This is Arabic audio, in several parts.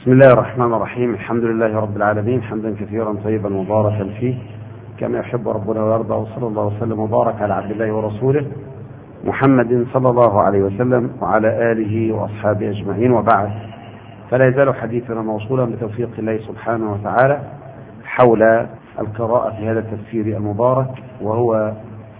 بسم الله الرحمن الرحيم. الحمد لله رب العالمين، حمدا كثيرا طيبا مباركا فيه كما يحب ربنا ويرضى، وصلى الله وسلم وبارك على عبد الله ورسوله محمد صلى الله عليه وسلم وعلى آله وأصحابه أجمعين، وبعد. فلا يزال حديثنا موصولا بتوفيق الله سبحانه وتعالى حول القراءة في هذا التفسير المبارك، وهو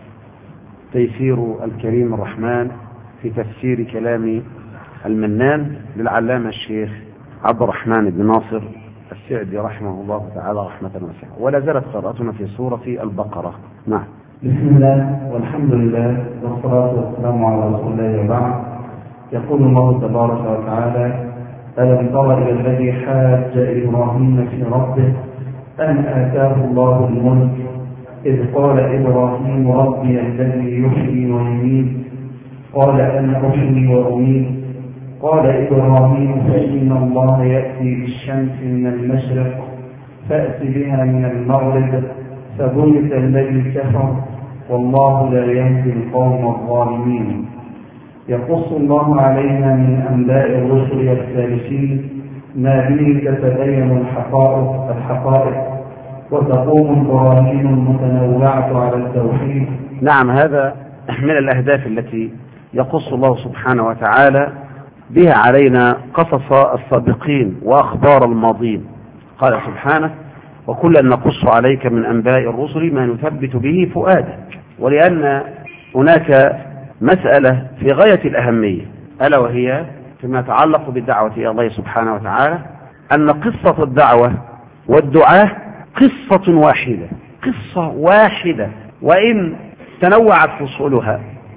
تيسير الكريم الرحمن في تفسير كلام المنان للعلامة الشيخ عبد الرحمن بن ناصر السعدي رحمه الله تعالى رحمة واسعة. ولا زالت قراءتنا في سورة البقرة. نعم. بسم الله والحمد لله والصلاة والسلام على رسول الله وبعد. يقول الله تبارك وتعالى: ألم تر إلى الذي حاج إبراهيم في ربه أن آتاه الله الملك إذ قال إبراهيم ربي الذي يحيي ويميت قال أنا أحيي وأميت قال إبراهيم فإن الله يأتي بالشمس من المشرق فأت بها من المغرب فبهت الذي كفر والله لا يهدي القوم الظالمين. يقص الله علينا من أنباء الرسل السالفين ما به تتبين الحقائق وتقوم البراهين المتنوعة على التوحيد. نعم، هذا من الأهداف التي يقص الله سبحانه وتعالى بها علينا قصص السابقين وأخبار الماضين. قال سبحانه: وكلا نقص عليك من أنباء الرسل ما نثبت به فؤادك. ولأن هناك مسألة في غاية الأهمية، ألا وهي فيما يتعلق بالدعوة إلى الله سبحانه وتعالى، أن قصة الدعوة والدعاء قصة واحدة، قصة واحدة، وإن تنوعت فصولها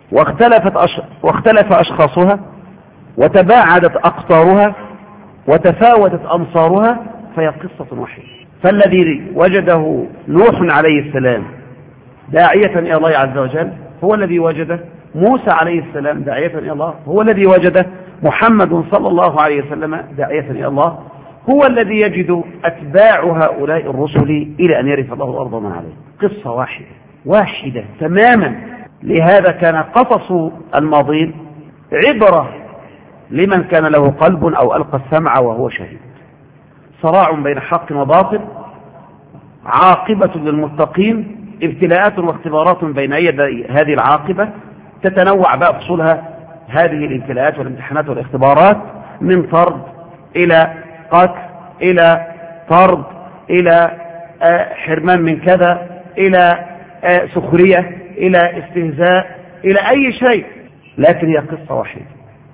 واختلف أشخاصها وتباعدت أقطارها وتفاوتت أمصارها، فهي قصة واحدة. فالذي وجده نوح عليه السلام داعية إلى الله عز وجل هو الذي وجده موسى عليه السلام داعية إلى الله، هو الذي وجده محمد صلى الله عليه وسلم داعية إلى الله، هو الذي يجد أتباع هؤلاء الرسل إلى أن يرث الله الأرض من عليه. قصة واحدة تماما. لهذا كان قصص الماضين عبرة لمن كان له قلب أو ألقى السمع وهو شهيد. صراع بين حق وباطل، عاقبة للمتقين، ابتلاءات واختبارات بين يدي هذه العاقبة، تتنوع بقى فصولها هذه الابتلاءات والامتحانات والاختبارات، من طرد إلى قتل إلى طرد إلى حرمان من كذا إلى سخرية إلى استهزاء إلى أي شيء، لكن هي قصة واحدة.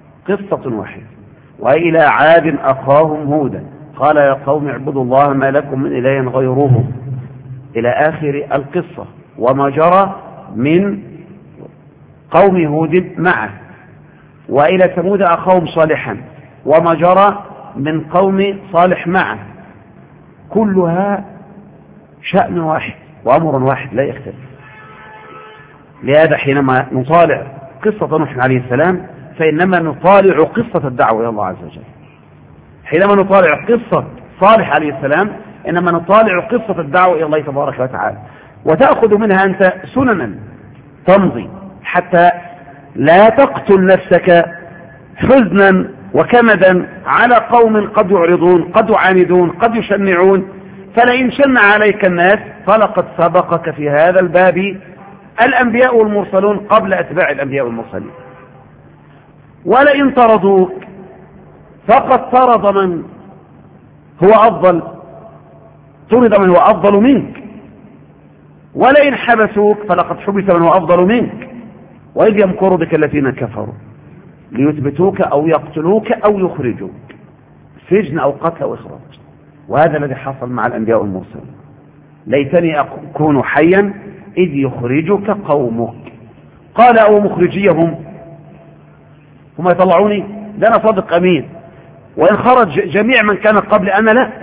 وإلى عاد أخاهم هودا قال يا قوم اعبدوا الله ما لكم من إله غيره، إلى آخر القصة، وما جرى من قوم هود معه. وإلى ثمود أخاهم صالحا وما جرى من قوم صالح معه. كلها شأن واحد وأمر واحد لا يختلف. لهذا حينما نطالع قصة نوح عليه السلام فإنما نطالع قصة الدعوة إلى الله عز وجل. حينما نطالع قصة صالح عليه السلام إنما نطالع قصة الدعوة إلى الله تبارك وتعالى، وتأخذ منها أنت سننا تمضي حتى لا تقتل نفسك حزنا وكمدا على قوم قد يعرضون قد يعاندون قد يشنعون. فلئن شن عليك الناس فلقد سبقك في هذا الباب الأنبياء والمرسلون قبل أتباع الأنبياء والمرسلين. ولئن طردوك فقد طرد من هو أفضل منك. ولئن حبسوك فلقد حبس من هو أفضل منك. وإذ يمكر بك الذين كفروا ليثبتوك أو يقتلوك أو يخرجوك، سجن أو قتل أو إخراج. وهذا الذي حصل مع الأنبياء والمرسلين. ليتني أكون حيا إذ يخرجك قومك قال أو مخرجيهم هم يطلعوني، ده أنا صادق أمين. وإن خرج جميع من كان قبل أنا لا.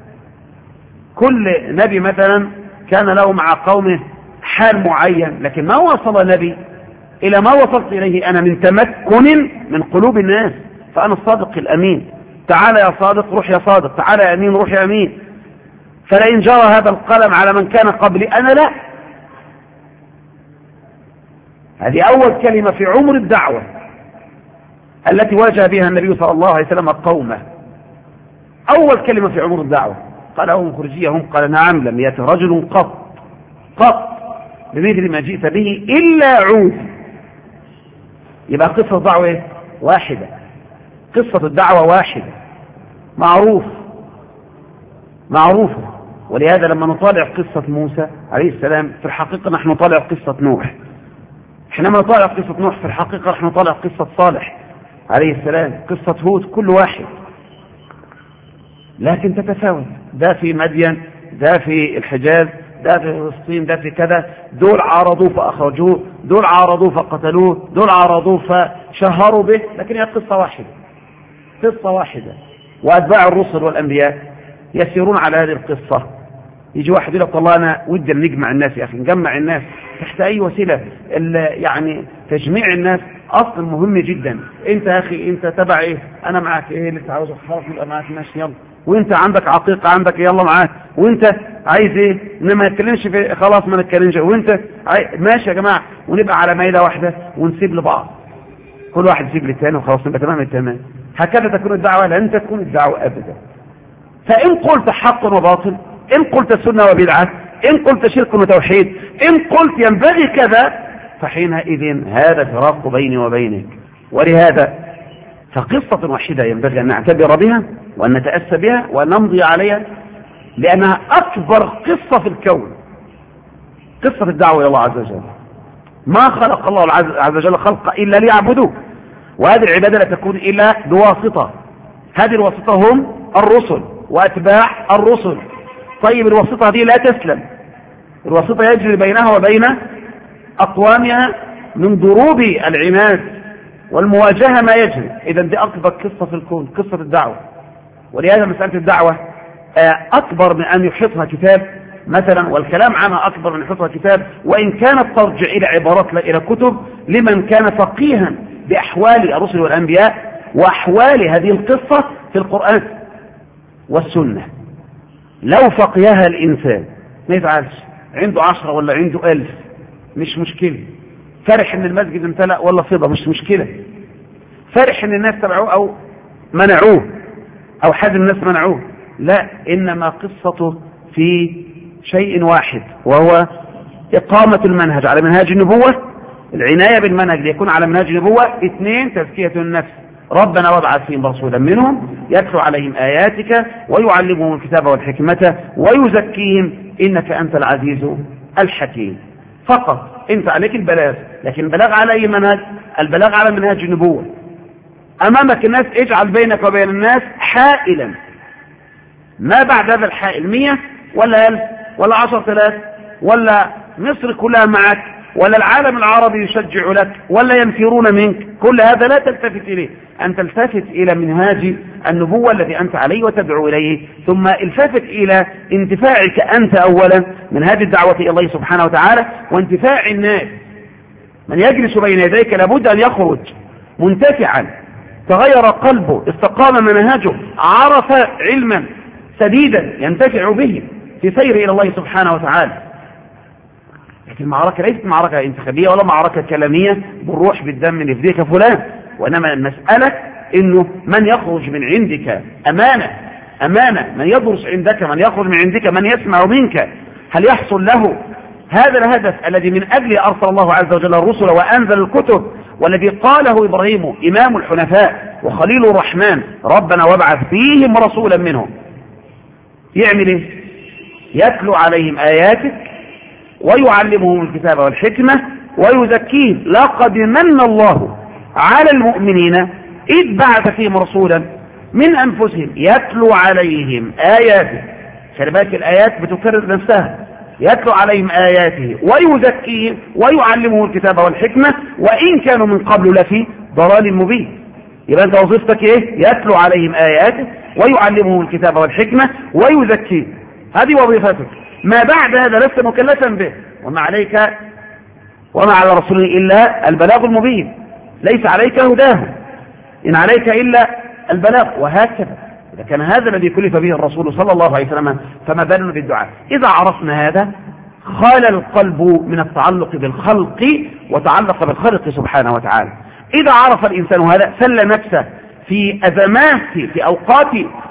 كل نبي مثلا كان له مع قومه حال معين، لكن ما وصل نبي إلى ما وصلت إليه أنا من تمكن من قلوب الناس. فأنا الصادق الأمين. تعال يا صادق روح يا صادق، تعال يا أمين روح يا أمين. فلئن جرى هذا القلم على من كان قبل أنا لا. هذه أول كلمة في عمر الدعوة التي واجه بها النبي صلى الله عليه وسلم قومه. أول كلمة في عمر الدعوة قال هم خرجيهم، قال نعم لم يأت رجل قط بمثل ما جئت به إلا عود. يبقى قصة الدعوة واحدة، قصة الدعوة واحدة معروفة. ولهذا لما نطالع قصة موسى عليه السلام في الحقيقة نحن نطالع قصة نوح، حينما نطالع قصة نوح في الحقيقة نحن نطالع قصة صالح عليه السلام، قصة هود، كل واحد لكن تتفاوت، ده في مدين، ده في الحجاز، ده في فلسطين، ده في كذا، دول عارضوه فأخرجوه، دول عارضوه فقتلوه، دول عارضوه فشهروا به، لكن هي قصة واحدة. وأتباع الرسل والأنبياء يسيرون على هذه القصة. يجي واحد يقول لك والله أنا ودي نجمع الناس، يا أخي نجمع الناس تحت أي وسيلة، يعني تجميع الناس أصل مهم جدا. أنت يا أخي أنت تبع إيه؟ أنا معك، إيه اللي أنت عاوزه؟ خلاص نبقى معك، ماشي يلا. وأنت عندك عقيقة عندك، يلا معاك. وأنت عايز إيه؟ إنما ما نتكلمش في، خلاص ما نتكلمش. وأنت ماشي يا جماعة، ونبقى على ميلة واحدة ونسيب لبعض، كل واحد يسيب للتاني وخلاص نبقى تمام التمام. هكذا تكون الدعوة، لن تكون الدعوة أبدا. فإن قلت حق وباطل، إن قلت سنة وبدعة، إن قلت شرك وتوحيد، إن قلت ينبغي كذا، فحينئذ هذا فراق بيني وبينك. ولهذا فقصة واحدة ينبغي أن نعتبر بها وأن نتأسى بها وأن نمضي عليها، لأنها أكبر قصة في الكون، قصة الدعوة إلى الله عز وجل. ما خلق الله عز وجل خلق إلا ليعبدوه، وهذه العبادة لا تكون إلا بواسطة. هذه الواسطة هم الرسل وأتباع الرسل. طيب الواسطة دي لا تسلم، الواسطة يجري بينها وبين أقوامها من ضروب العناد والمواجهة ما يجري. إذا دي أكبر قصة في الكون، قصة الدعوة. ولهذا مسألة الدعوة أكبر من أن يحيطها كتاب مثلا، والكلام عنها أكبر من يحيطها كتاب، وإن كانت ترجع إلى عبارات لا إلى كتب لمن كان فقيها بأحوال الرسل والأنبياء وأحوال هذه القصة في القرآن والسنة. لو فقيها الإنسان ما يفعلش، عنده 10 ولا عنده 1000 مش مشكلة، فرح ان المسجد امتلأ ولا فضة مش مشكلة، فرح ان الناس تبعوه او منعوه او حد من الناس منعوه، لا، انما قصته في شيء واحد، وهو اقامة المنهج على منهاج النبوة، العناية بالمنهج ليكون على منهاج النبوة. 2 تزكية النفس، ربنا وابعث فيهم رسولا منهم يتلو عليهم آياتك ويعلمهم الكتاب والحكمة ويزكيهم إنك أنت العزيز الحكيم. فقط انت عليك البلاغ، لكن البلاغ على أي منهج؟ البلاغ على منهج النبوة. أمامك الناس، اجعل بينك وبين الناس حائلا، ما بعد هذا الحائل 100 ولا 1000 ولا 10,000 ولا مصر كلها معك ولا العالم العربي يشجع لك ولا ينفرون منك، كل هذا لا تلتفت إليه، أن تلتفت إلى منهاج النبوة الذي أنت عليه وتدعو إليه، ثم التفت إلى انتفاعك أنت أولا من هذه الدعوة إلى الله سبحانه وتعالى، وانتفاع الناس. من يجلس بين يديك لابد أن يخرج منتفعا، تغير قلبه، استقام منهجه، عرف علما سديدا ينتفع به في سير إلى الله سبحانه وتعالى. لكن المعركة ليست معركة انتخابية ولا معركة كلامية بالروح بالدم نفديك فلان، وإنما المسألة إنه من يخرج من عندك أمانة، من يدرس عندك، من يخرج من عندك، من يسمع منك، هل يحصل له هذا الهدف الذي من أجله أرسل الله عز وجل الرسل وأنزل الكتب، والذي قاله إبراهيم إمام الحنفاء وخليل الرحمن، ربنا وابعث فيهم رسولا منهم، يعمل إيه؟ يتلو عليهم آياتك ويعلمهم الكتاب والحكمة ويزكيهم. لقد من الله على المؤمنين إذ بعث فيهم رسولا من أنفسهم يتلو عليهم آياته. خلي بالك الآيات بتكرر نفسها، يتلو عليهم آياته ويزكيهم ويعلمهم الكتاب والحكمة وإن كانوا من قبل لفي ضلال مبين. يبقى أنت وظيفتك إيه؟ يتلو عليهم آياته ويعلمهم الكتاب والحكمة ويزكيهم، هذه وظيفتك. ما بعد هذا لست مكلفا به، وما عليك وما على رسوله إلا البلاغ المبين، ليس عليك هداه، إن عليك إلا البلاغ. وهكذا إذا كان هذا الذي كلف به الرسول صلى الله عليه وسلم فما بالنا بالدعاء. إذا عرفنا هذا خال القلب من التعلق بالخلق وتعلق بالخلق سبحانه وتعالى. إذا عرف الإنسان هذا سل نفسه في أزمات، في أوقات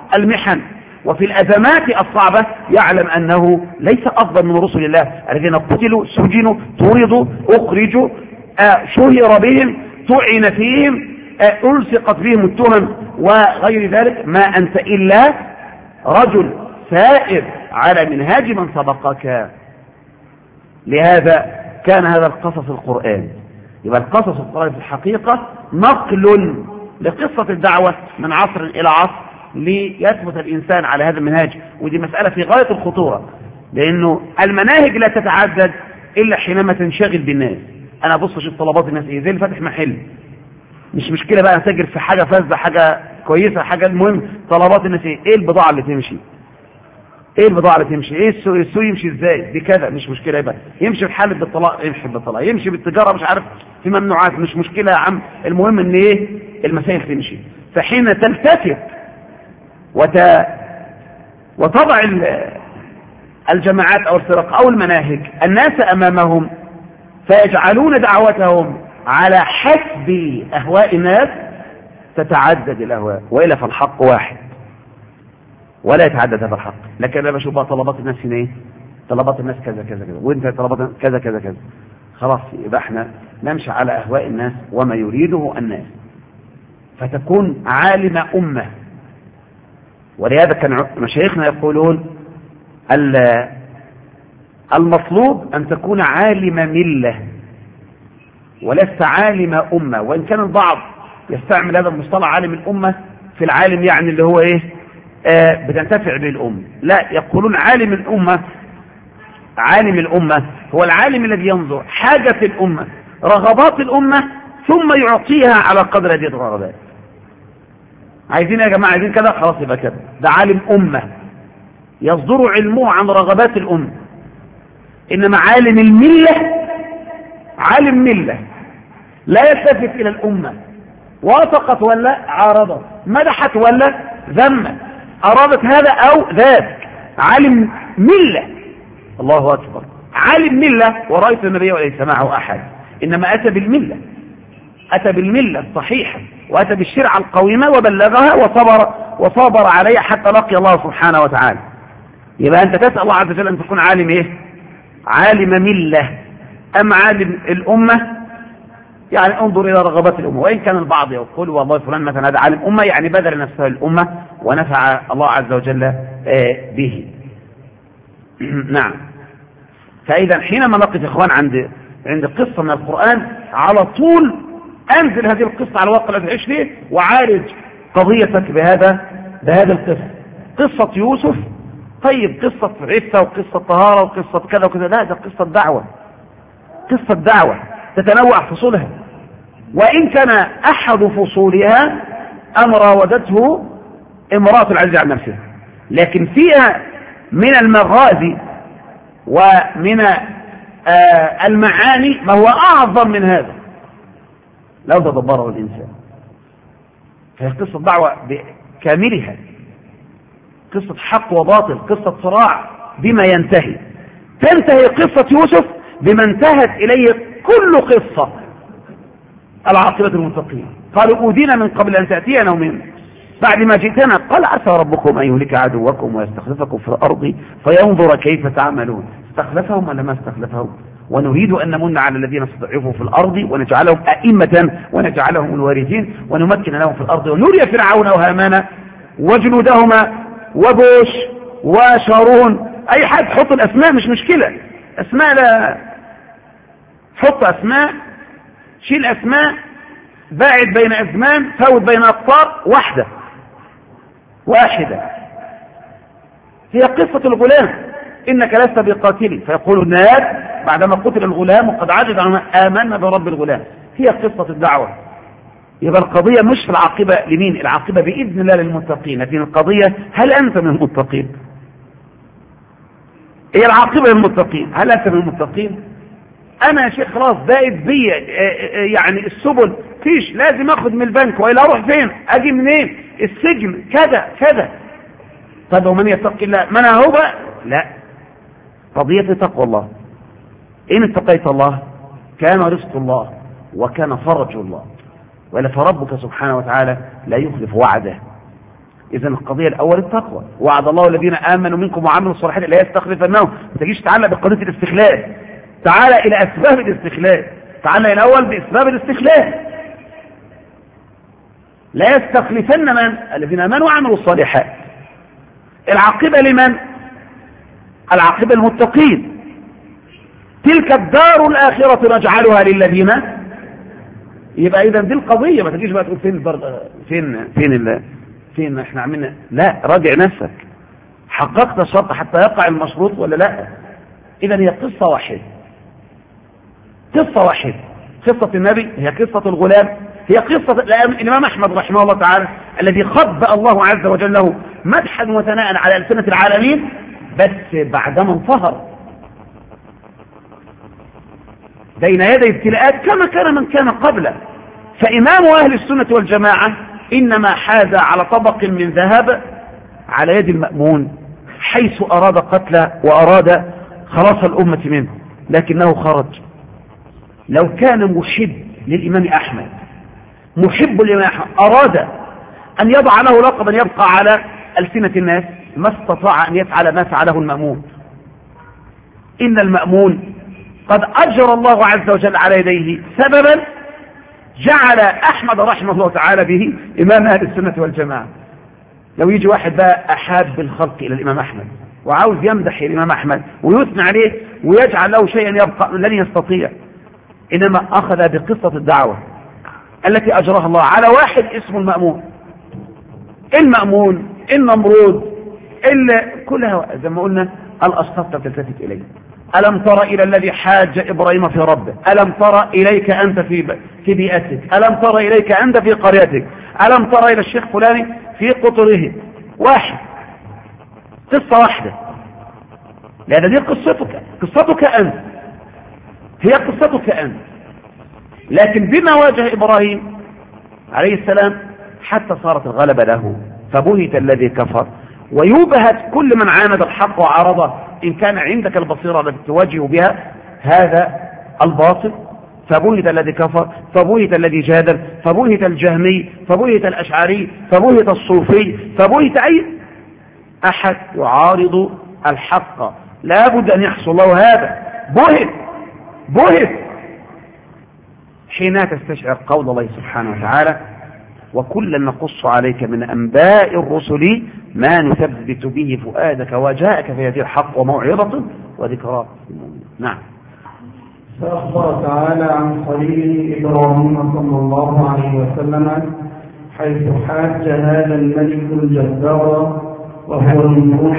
المحن وفي الأزمات الصعبة يعلم أنه ليس أفضل من رسل الله الذين قتلوا سجنوا طردوا أخرجوا شهر بهم طعن فيهم ألصقت بهم التهم وغير ذلك. ما أنت إلا رجل سائر على منهاج من سبقك. لهذا كان هذا القصص القرآن. يبقى القصص القرآن في الحقيقة نقل لقصة الدعوة من عصر إلى عصر ليثبت الإنسان على هذا المنهاج. ودي مسألة في غاية الخطورة، لأنه المناهج لا تتعدد إلا حينما تنشغل بالناس. أنا أبص أشوف طلبات الناس إيه، زي اللي فاتح محل، مش مشكلة بقى أتاجر في حاجة فاسدة حاجة كويسة حاجة، المهم طلبات الناس إيه البضاعة اللي تمشي، ايه البضاعة اللي تمشي، ايه السوق يمشي ازاي، دي كذا مش مشكلة. يبقى يمشي بحالة بالطلاق يمشي بالطلاق، يمشي بالتجارة مش عارف في ممنوعات مش مشكلة يا عم، المهم ان ايه المسائل تمشي. فحين تلتفت وتضع الجماعات او الفرق او المناهج الناس امامهم فيجعلون دعوتهم على حسب اهواء الناس تتعدد الاهواء، وإلا فالحق واحد ولا يتعدد هذا الحق. لكن انا بشوف بقى طلبات الناس هنا ايه، طلبات الناس كذا كذا كذا، وانت طلبات كذا كذا كذا، خلاص يبقى احنا نمشي على اهواء الناس وما يريده الناس، فتكون عالم امه. ولهذا كان مشايخنا يقولون المطلوب ان تكون عالم مله ولست عالم امه. وان كان البعض يستعمل هذا المصطلح عالم الامه في العالم يعني اللي هو ايه بتنتفع به الأمة، لا، يقولون عالم الأمة، عالم الأمة هو العالم الذي ينظر حاجة الأمة رغبات الأمة ثم يعطيها على قدر هذه الرغبات. عايزين يا جماعة عايزين كذا، خلاص يبقى كذا، ده عالم أمة يصدر علمه عن رغبات الأمة. إنما عالم الملة عالم ملة لا يلتفت إلى الأمة، وافقت ولا عارضت، مدحت ولا ذمت، أرادت هذا أو ذاك، عالم ملة. الله أكبر، عالم ملة. ورأيت النبي وليس معه أحد، إنما أتى بالملة، أتى بالملة الصحيحة وأتى بالشرع القويمة وبلغها وصبر عليها حتى لقي الله سبحانه وتعالى. يبقى أنت تسأل الله عز وجل أن تكون عالم إيه؟ عالم ملة. أم عالم الأمة يعني انظر إلى رغبات الأمة. وإن كان البعض يقول والله فلان مثلا هذا عالم أمة يعني بذل نفسه الأمة ونفع الله عز وجل به. نعم. فإذا حينما نقف إخوان عند قصة من القرآن على طول أنزل هذه القصة على الواقع الذي تعيش فيه وعالج قضيتك بهذا القصة. قصة يوسف طيب قصة عفة وقصة طهارة وقصة كذا وكذا، لا، ده قصة دعوة، قصة دعوة تتنوع فصولها. وإن كان أحد فصولها أن راودته امرأة العزيز عن نفسها، لكن فيها من المغازي ومن المعاني ما هو أعظم من هذا لو تدبره الإنسان. فهي قصة دعوة بكاملها، قصة حق وباطل، قصة صراع بما ينتهي. تنتهي قصة يوسف بما انتهت إليه كل قصة، العاقبة المتقين. قالوا أوذينا من قبل أن تأتينا ومن بعد ما جئتنا، قال عسى ربكم أن يهلك عدوكم ويستخلفكم في الأرض فينظر كيف تعملون. استخلفهم ولا ما استخلفهم؟ ونريد أن نمن على الذين استضعفوا في الأرض ونجعلهم أئمة ونجعلهم الوارثين ونمكن لهم في الأرض ونري فرعون وهامان وجنودهما وبوش وشارون. أي حد حط الأسماء مش مشكلة، أسماء لا، حط أسماء، شيل أسماء، باعد بين أزمان، فوت بين أقطار، واحدة. هي قصة الغلام، إنك لست بقاتلي، فيقول الناس بعدما قتل الغلام وقد عجز عن آمنا برب الغلام. هي قصة الدعوة. يبقى القضية مش في العاقبة لمين، العاقبة بإذن الله للمتقين، لكن القضية هل أنت من المتقين؟ هي العاقبة للمتقين، هل أنت من المتقين؟ أنا يا شيخ خلاص بائد بي يعني السبل فيش، لازم أخذ من البنك وإلا أروح فين؟ أجي منين؟ السجن كذا. طب ومن يتق الله من هو بقى؟ لا، قضية تقوى الله. إن اتقيت الله كان رزق الله وكان فرج الله، ولا فربك سبحانه وتعالى لا يخلف وعده. إذن القضية الأول التقوى. وعد الله الذين آمنوا منكم وعملوا الصالحات لا يستخلفنهم. ما تجيش تعلق بقضية الاستخلاف، تعال إلى أسباب الاستخلاف، تعال الأول بأسباب الاستخلاف. لا يستخلفن من الذين آمنوا وعملوا الصالحات. العاقبة لمن؟ العاقبة المتقين. تلك الدار الآخرة نجعلها للذين. يبقى إذا دي القضية. ما تجيش بقى تقول فين احنا عملنا. لا، راجع نفسك، حققت الشرط حتى يقع المشروط ولا لا؟ إذا هي قصة واحدة، قصة واحدة. قصة النبي هي قصة الغلام، هي قصة الإمام أحمد رحمه الله تعالى الذي خبأ الله عز وجل له مدحا وثناء على ألسنة العالمين، بس بعدما انصهر بين يدي ابتلاءات كما كان من كان قبله. فإمام أهل السنة والجماعة إنما حاز على طبق من ذهب على يد المأمون، حيث أراد قتله وأراد خلاص الأمة منه، لكنه خرج. لو كان محب للإمام أحمد، محب للإمام أحمد، أراد أن يضع له لقبا يبقى على ألسنة الناس، ما استطاع أن يفعل ما فعله المأمون. إن المأمون قد أجرى الله عز وجل على يديه سببا جعل أحمد رحمه الله تعالى به إمام أهل السنة والجماعة. لو يجي واحد بقى أحاب الخلق إلى الإمام أحمد وعاوز يمدح الإمام أحمد ويثنى عليه ويجعل له شيئا يبقى، لن يستطيع. إنما أخذ بقصة الدعوة التي أجراها الله على واحد اسمه المأمون. المأمون، النمرود، كلها زي ما قلنا الأشخاص تلتفت إليه. ألم تر إلى الذي حاج إبراهيم في ربه، ألم تر إليك أنت في بيئتك، ألم تر إليك أنت في قريتك، ألم تر إلى الشيخ فلاني في قطره. واحد، قصة واحدة، لأن دي قصتك أنت، هي قصتك أنت. لكن بما واجه إبراهيم عليه السلام حتى صارت الغلبة له، فبهت الذي كفر، ويبهت كل من عاند الحق وعارضه إن كان عندك البصيرة التي تواجه بها هذا الباطل. فبهت الذي كفر، فبهت الذي جادل، فبهت الجهمي، فبهت الأشعري، فبهت الصوفي، فبهت أي أحد يعارض الحق. لا بد أن يحصل له هذا، بهت حين تستشعر قول الله سبحانه وتعالى: وكلا نقص عليك من أنباء الرسل ما نثبت به فؤادك وجاءك في هذه الحق وموعظة وذكرى. نعم. فأخبر تعالى عن خليله إبراهيم صلى الله عليه وسلم حيث حاج هذا الملك الجبار وهو النمرود،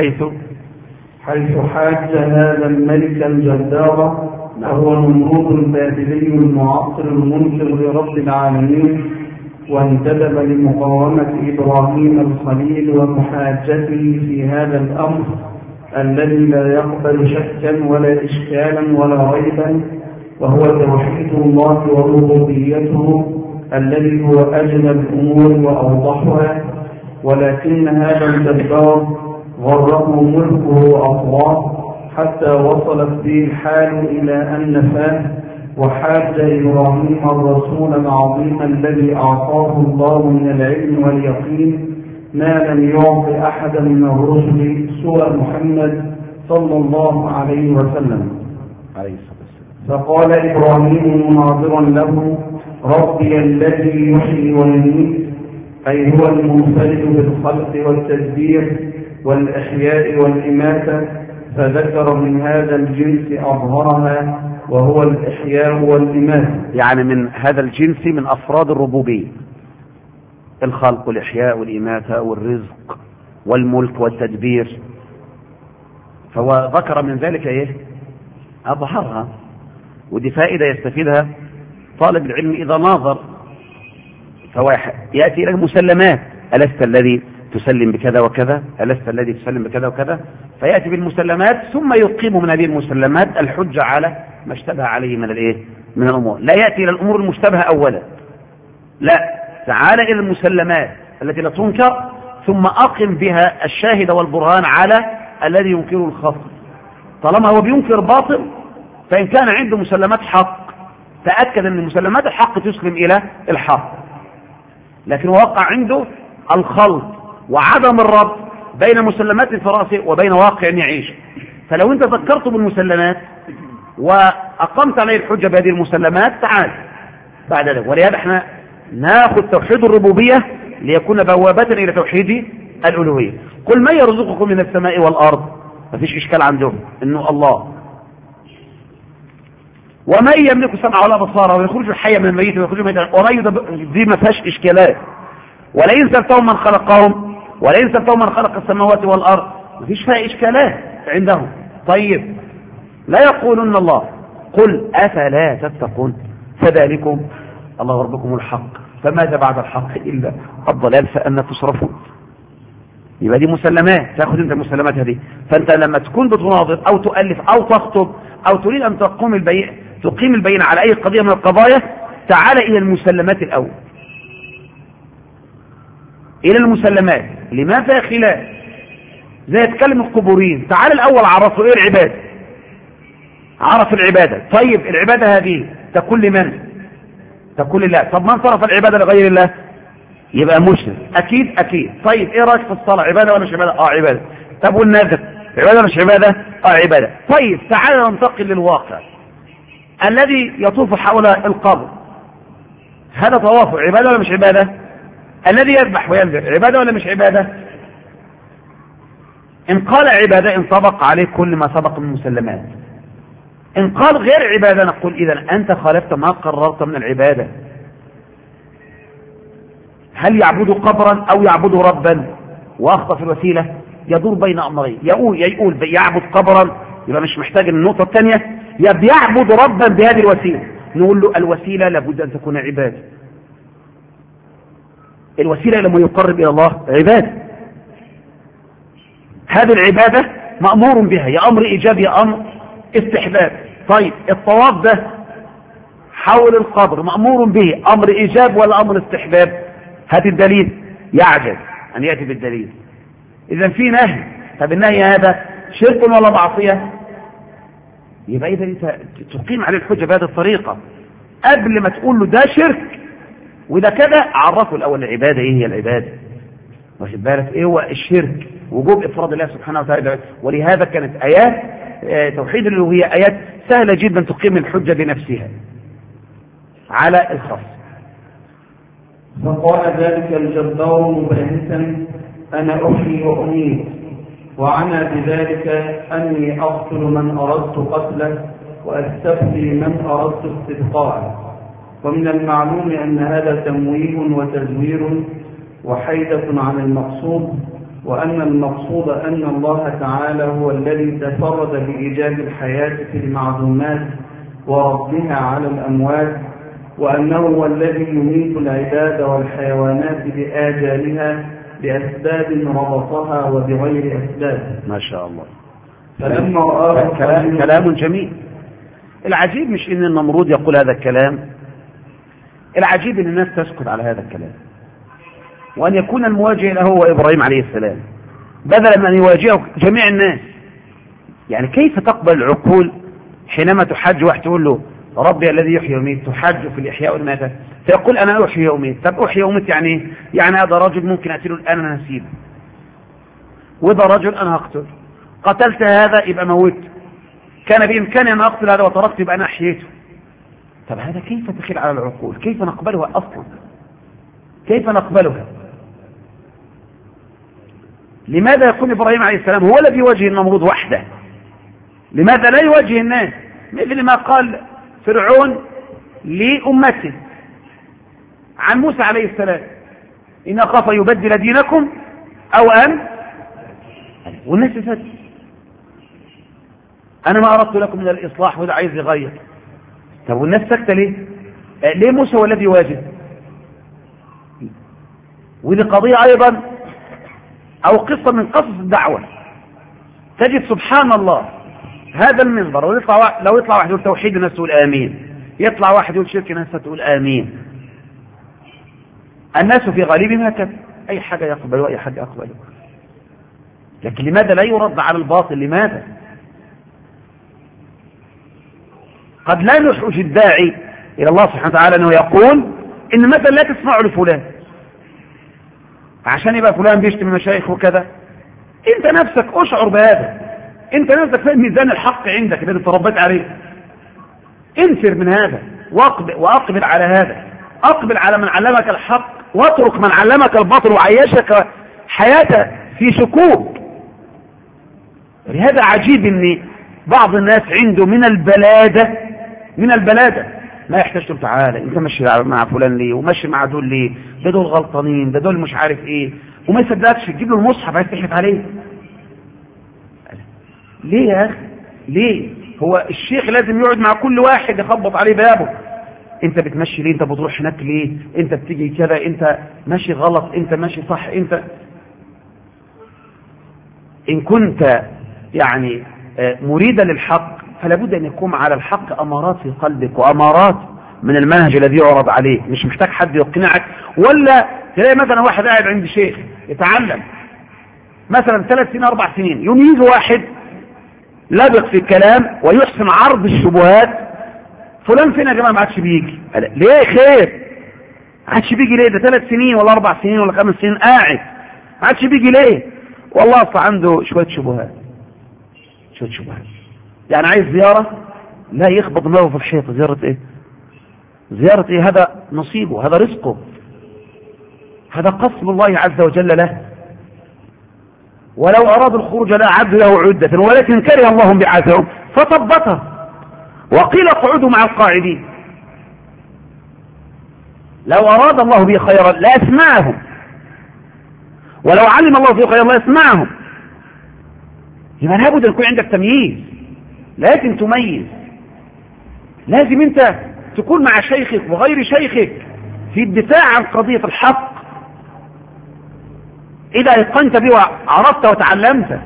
حيث حاج هذا الملك الجبار وهو النمرود البابلي المعاصر المنكر لرب العالمين، وانتدب لمقاومة إبراهيم الخليل ومحاجته في هذا الأمر الذي لا يقبل شكا ولا إشكالا ولا ريبا، وهو توحيد الله وربوبيته الذي هو أجل الأمور وأوضحها. ولكن هذا الجبار غره ملكه وأطغاه حتى وصلت به الحال إلى أن نفاه، وحاج إبراهيم الرسول العظيم الذي أعطاه الله من العلم واليقين ما لم يعط أحدا من الرسل سوى محمد صلى الله عليه وسلم. فقال إبراهيم مناظرا له: ربي الذي يحيي ويميت، أي هو المنفرد بالخلق والتدبير والإحياء والإماتة. فذكر من هذا الجنس أظهرها وهو الإحياء والإماتة، يعني من هذا الجنس من أفراد الربوبية: الخلق والإحياء والإماتة والرزق والملك والتدبير. فهو ذكر من ذلك إيه؟ أظهرها. ودي فائدة يستفيدها طالب العلم إذا ناظر، فهو يأتي إلى المسلمات: ألست الذي تسلم بكذا وكذا، ألست الذي تسلم بكذا وكذا، فيأتي بالمسلمات ثم يقيم من هذه المسلمات الحجة على ما اشتبه عليه من من الأمور. لا يأتي إلى الأمور المشتبهة أولا، لا، تعال إلى المسلمات التي لا تنكر ثم أقم بها الشاهد والبرهان على الذي ينكره الخصم. طالما هو بينكر باطل، فإن كان عنده مسلمات حق تأكد أن مسلمات الحق تسلم إلى الحق. لكن وقع عنده الخلط وعدم الربط بين مسلمات في رأسه وبين واقع يعيش. فلو انت ذكرته بالمسلمات وأقمت عليه الحجة بهذه المسلمات تعال بعد ذلك. ولهذا احنا ناخذ توحيد الربوبية ليكون بوابة إلى توحيد الألوهية. قل من يرزقكم من السماء والأرض، ما فيش إشكال عندهم إنه الله. ومن يملك السمع ولا بصار ويخرج الحي من الميت ويخرج الميت ومن دي ما فيهاش إشكالات. ولئن سألتهم من خلقهم ولئن سألتهم من خلق السماوات والأرض ما فيش فيها إشكالات عندهم. طيب لا يقولون الله، قل أفلا تتقون فذلكم الله ربكم الحق فماذا بعد الحق إلا الضلال فأنا تصرفون. يبقى دي مسلمات، تاخذ انت المسلمات هذه. فانت لما تكون بتناظر او تؤلف او تخطب او تريد ان تقيم البينة على اي قضية من القضايا، تعال الى المسلمات الاول، الى المسلمات لما فيها خلاف. زي يتكلم القبوريين، تعال الاول عرفوا ايه العبادة، عرف العبادة. طيب العبادة هذه تكون لمن؟ تكون لله. طب من صرف العبادة لغير الله يبقى مشرك اكيد اكيد. طيب ايه رايك في الصلاه، عباده ولا مش عباده؟ عباده. طب والنذر عباده ولا مش عباده؟ عباده. طيب تعالى ننتقل للواقع الذي يطوف حول القبر، هذا طواف عباده ولا مش عباده؟ الذي يذبح وينذر عباده ولا مش عباده؟ ان قال عباده انطبق عليه كل ما سبق من المسلمات. ان قال غير عباده نقول اذا انت خالفت ما قررت من العباده. هل يعبد قبرا او يعبد ربا؟ واخطأ في الوسيله يدور بين امرين، يقول يعبد قبرا يبقى مش محتاج النقطه الثانيه، يا بيعبد ربا بهذه الوسيله. نقول له الوسيله لابد ان تكون عباده. الوسيله لما يقرب الى الله عباده. هذه العباده مامور بها، يا امر ايجاب يا امر استحباب. طيب الطواف ده حول القبر مامور به، امر ايجاب ولا امر استحباب؟ هات الدليل. يعجز أن يأتي بالدليل. إذا في نهي، طب النهي هذا شرك ولا معصية؟ يبقى إذا تقيم عليه الحجة بهذه الطريقة قبل ما تقول له ده شرك وده كذا. عرفوا الأول العبادة إيه هي العبادة، واخد بالك إيه هو الشرك، وجوب إفراد الله سبحانه وتعالى. ولهذا كانت آيات توحيد الألوهية آيات سهلة جدا تقيم الحجة بنفسها على الخاص. فقال ذلك الجبار مباهتا أنا أحيي وأميت، وعنى بذلك أني أقتل من أردت قتله وأستبقي من أردت استبقاءه. ومن المعلوم أن هذا تمويه وتزوير وحيدة عن المقصود، وأن المقصود أن الله تعالى هو الذي تفرد بإيجاد الحياة في المعدومات وردها على الأموات، وأنه هو الذي يميت العباد والحيوانات بآجالها بأسباب ربطها وبغير أسباب. ما شاء الله. فلما رآه كلام جميل. العجيب مش إن النمرود يقول هذا الكلام، العجيب إن الناس تسكت على هذا الكلام، وأن يكون المواجه له هو إبراهيم عليه السلام بدلا من أن يواجهه جميع الناس. يعني كيف تقبل العقول حينما تحج واحد تقول له ربي الذي يحيي ويميت، تحج في الإحياء والماتة، فيقول أنا أحيي وأميت. طب أحيي وأميت يعني إيه؟ يعني هذا رجل ممكن أقتله الآن أنا نسيبه، وده رجل أنا هقتل، قتلت هذا يبقى موت، كان بإمكاني أن أقتل هذا وتركت يبقى أنا أحييته. طب هذا كيف تخيل على العقول؟ كيف نقبلها أصلا؟ كيف نقبلها؟ لماذا يكون إبراهيم عليه السلام هو الذي يواجه النمرود وحده؟ لماذا لا يواجه الناس؟ مثل ما قال فرعون لأمته عن موسى عليه السلام إن أخاف يبدل دينكم أو أن، والناس تسد أنا ما أردت لكم من الإصلاح وده عايز يغير. طب والناس سكتة ليه؟ ليه موسى هو الذي يواجه؟ ودي قضية أيضا أو قصة من قصص الدعوة. تجد سبحان الله هذا المنبر لو يطلع واحد يقول توحيد الناس تقول آمين، يطلع واحد يقول شرك الناس تقول آمين. الناس في غالبهم هكذا، أي حاجة يقبل وأي حاجة يقبل. لكن لماذا لا يرد على الباطل؟ لماذا؟ قد لا يحوج الداعي إلى الله سبحانه وتعالى أنه يقول إن مثلا لا تسمعوا لفلان، عشان يبقى فلان بيشتم المشايخ وكذا. انت نفسك اشعر بهذا، انت نفسك فاهم ميزان الحق عندك اللي انت تربيت عليه. انفر من هذا واقبل على هذا، اقبل على من علمك الحق واترك من علمك الباطل وعيشك حياة في شكوك. لهذا عجيب ان بعض الناس عنده من البلادة ما يحتاج تقول تعالى انت ماشي مع فلان ليه وماشي مع دول ليه، ده دول غلطانين، ده دول مش عارف ايه، وما يصدقكش تجيب له المصحف عايز تحلف عليه. ليه يا اخي؟ ليه؟ هو الشيخ لازم يقعد مع كل واحد يخبط عليه بابه؟ انت بتمشي ليه؟ انت بتروح هناك ليه؟ انت بتيجي كذا، انت ماشي غلط، انت ماشي صح. انت ان كنت يعني مريدا للحق فلا بد ان يكون على الحق امارات في قلبك وامارات من المنهج الذي يعرض عليه. مش محتاج حد يقنعك، ولا تلاقي مثلا واحد قاعد عند شيخ يتعلم مثلا 3 سنين 4 سنين، يوم يجي واحد لبق في الكلام ويحسن عرض الشبهات، فلان فين يا جماعه؟ ما عادش بيجي. ليه خير؟ ما عادش بيجي ليه؟ ده 3 سنين ولا 4 سنين ولا 5 سنين قاعد، ما عادش بيجي ليه؟ والله اصلا عنده شويه شبهات. يعني عايز زياره، لا يخبط دماغه في الحيط. زياره ايه؟ زياره ايه؟ هذا نصيبه، هذا رزقه، هذا قسم الله عز وجل له. ولو أرادوا الخروج لأعدوا له عدة ولكن كره الله بعاثهم فثبته وقيل اقعدوا مع القاعدين. لو أراد الله به خيرا لأسمعهم، ولو علم الله به خيرا لأسمعهم. يبقى لابد أن يكون عندك تمييز، لازم تميز، لازم أنت تكون مع شيخك وغير شيخك في الدفاع عن قضية الحق إذا أيقنت به وعرفت وتعلمت.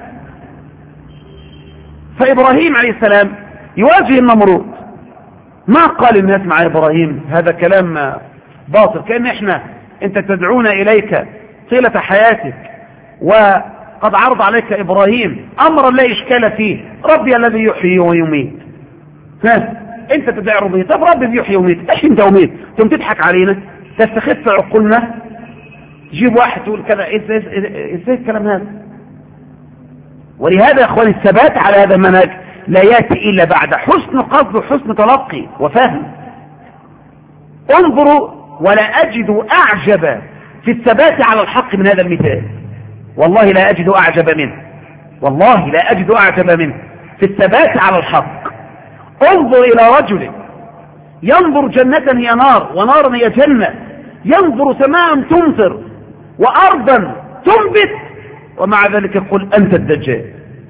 فإبراهيم عليه السلام يواجه النمرود، ما قال الناس مع إبراهيم هذا كلام باطل، كأن أنت تدعونا إليك طيلة حياتك وقد عرض عليك إبراهيم أمرا لا إشكال فيه، ربي الذي يحيي ويميت. أنت تدعي ربي، طب ربي يحيي ويميت، إيش أنت وميت؟ ثم تضحك علينا، تستخف عقولنا، تجيب واحد تقول كذا. ازاي الكلام هذا؟ ولهذا يا اخواني الثبات على هذا المنهج لا ياتي الا بعد حسن قصد وحسن تلقي وفهم. انظروا، ولا اجد اعجب في الثبات على الحق من هذا المثال، والله لا اجد اعجب منه، والله لا اجد اعجب منه في الثبات على الحق. انظر الى رجل ينظر جنة هي نار ونارا هي جنة، ينظر سماء تمطر وأرضا تنبت، ومع ذلك يقول أنت الدجال.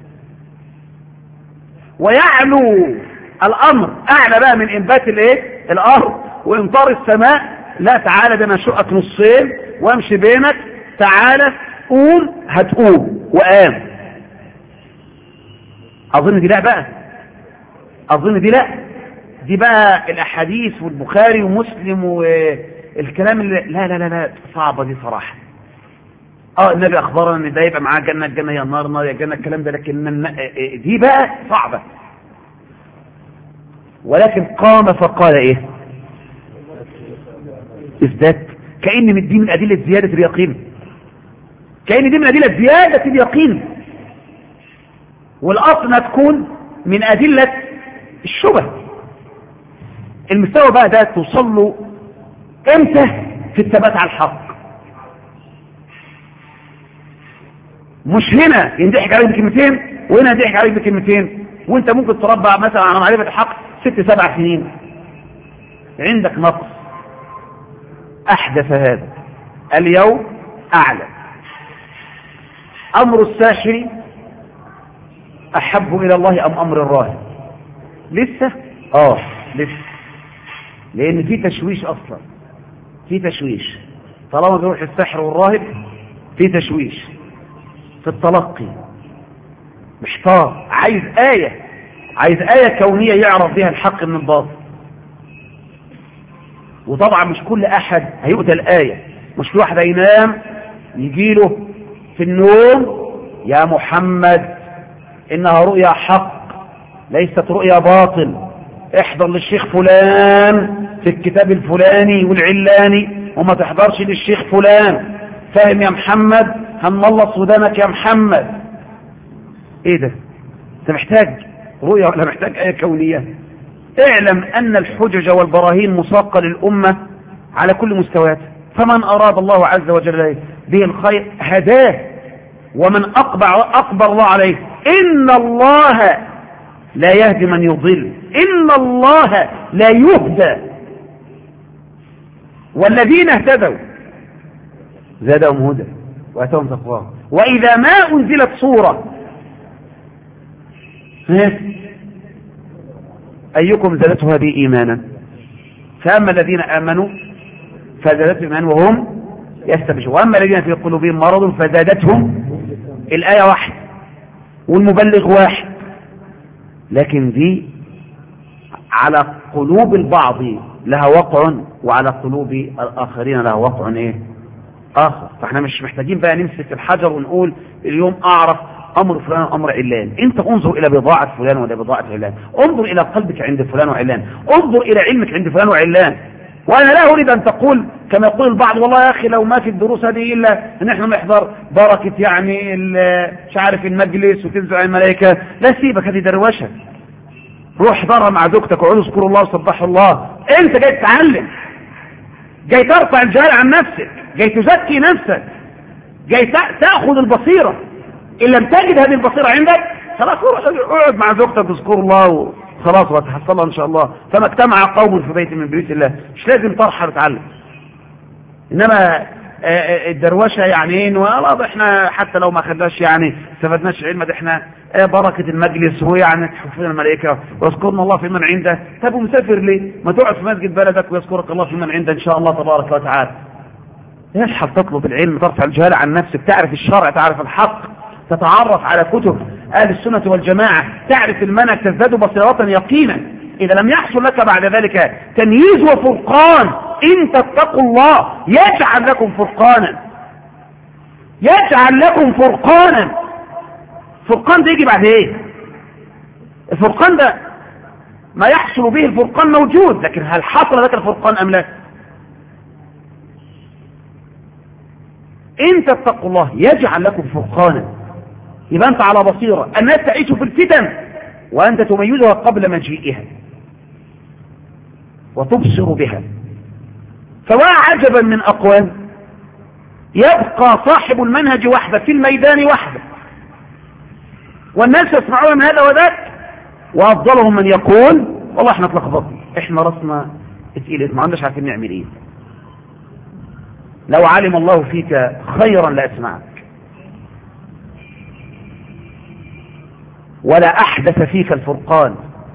ويعلو الأمر أعلى بقى من إنبات الأرض وإمطار السماء. لا تعالى ده أنا شقك نصين وامشي بينك، تعالى قوم، هتقوم وقام. أظن دي لا بقى، أظن دي لا، دي بقى الأحاديث والبخاري ومسلم والكلام اللي لا لا لا لا صعبة دي صراحة. النبي أخبرنا أن ده يبقى معاه جنة، الجنة هي النار، النار هي الجنة، الكلام ده، لكن دي بقى صعبة. ولكن قام فقال إيه؟ إثبات، كأن من دي من أدلة زيادة اليقين، كأن دي من أدلة زيادة اليقين، والأصل تكون من أدلة الشبه. المستوى بقى ده توصل له امتى؟ في الثبات على الحق. مش هنا ينضحك عليك بكلمتين وهنا ينضحك عليك بكلمتين، وانت ممكن تربع مثلا على معرفة الحق 6-7 سنين، عندك نقص. احدث هذا اليوم اعلى. امر الساحر احب الى الله ام امر الراهب؟ لسه لسه، لان في تشويش، اصلا في تشويش. طالما بيروح السحر والراهب في تشويش في التلقي، محتار، عايز آية كونية يعرف بها الحق من الباطل. وطبعا مش كل احد هيؤتى الآية، مش كل واحد هينام يجيله في النوم يا محمد انها رؤيا حق ليست رؤيا باطل، احضر للشيخ فلان في الكتاب الفلاني والعلاني وما تحضرش للشيخ فلان. فاهم يا محمد؟ هنملص ودانك يا محمد. ايه ده؟ انت محتاج رؤية ولا محتاج آية كونية؟ اعلم ان الحجج والبراهين مساقة للأمة على كل مستوياتها، فمن أراد الله عز وجل به الخير هداه، ومن أقبل الله عليه. إن الله لا يهدي من يضل، إن الله لا يهدى، والذين اهتدوا زادهم هدى وأتاهم تقواهم. وإذا ما أنزلت صورة أيكم زادته هذه إيمانا، فأما الذين آمنوا فزادتهم إيمانا وهم يستبشرون، وأما الذين في قلوبهم مرض فزادتهم. الآية واحد والمبلغ واحد، لكن دي على قلوب البعض لها وقع وعلى قلوب الآخرين لها وقع ايه آخر. فاحنا مش محتاجين بقى نمسك الحجر ونقول اليوم أعرف أمر فلان وأمر علان. أنت انظر إلى بضاعة فلان ولا بضاعة علان، انظر إلى قلبك عند فلان وعلان، انظر إلى علمك عند فلان وعلان. وأنا لا أريد أن تقول كما يقول البعض والله يا أخي لو ما في الدروس هذه إلا أن احنا نحضر بركة يعني مش عارف المجلس وتنزل على الملائكة. لا، سيبك، هذه دروشة. روح احضرها مع زوجتك وقول اذكروا الله وسبحوا الله. أنت جاي تتعلم، جاي ترفع الجهل عن نفسك، جاي تزكي نفسك، جاي تأخذ البصيرة. إن لم تجد هذه البصيرة عندك خلاص اقعد مع زوجتك واذكروا الله خلاص وتحصلها ان شاء الله. فما اجتمع قوم في بيت من بيوت الله. مش لازم ترحل وتعلم، انما الدروشه يعني ايه؟ والله احنا حتى لو ما خدناش يعني استفدناش العلم ده، احنا بركه المجلس ويعني تحفظنا الملائكه واذكرنا الله في من عنده. طب ومسافر ليه؟ ما تقعد في مسجد بلدك ويذكرك الله في من عنده ان شاء الله تبارك وتعالى. يلحق تطلب العلم، ترفع الجهال عن نفسك، تعرف الشرع، تعرف الحق، تتعرف على كتب أهل السنة والجماعة، تعرف المنهج، تزداد بصيرة يقينا. إذا لم يحصل لك بعد ذلك تمييز وفرقان، إن تتقوا الله يجعل لكم فرقانا، يجعل لكم فرقانا. فرقان ده يجي بعد ايه؟ الفرقان ده ما يحصل به الفرقان موجود، لكن هل حصل لك الفرقان أم لا؟ إن تتقوا الله يجعل لكم فرقانا. يبقى أنت على بصيرة. الناس تعيش في الفتن وأنت تميزها قبل مجيئها وتبصر بها. فوا عجبا من أقوال يبقى صاحب المنهج وحده في الميدان وحده، والناس يسمعون من هذا وذاك، وأفضلهم من يقول والله احنا اتلخبطنا، احنا راسنا اتقيلت، ما عندناش عارفين نعمل ايه. لو علم الله فيك خيرا لأسمعك، ولا أحدث فيك الفرقان.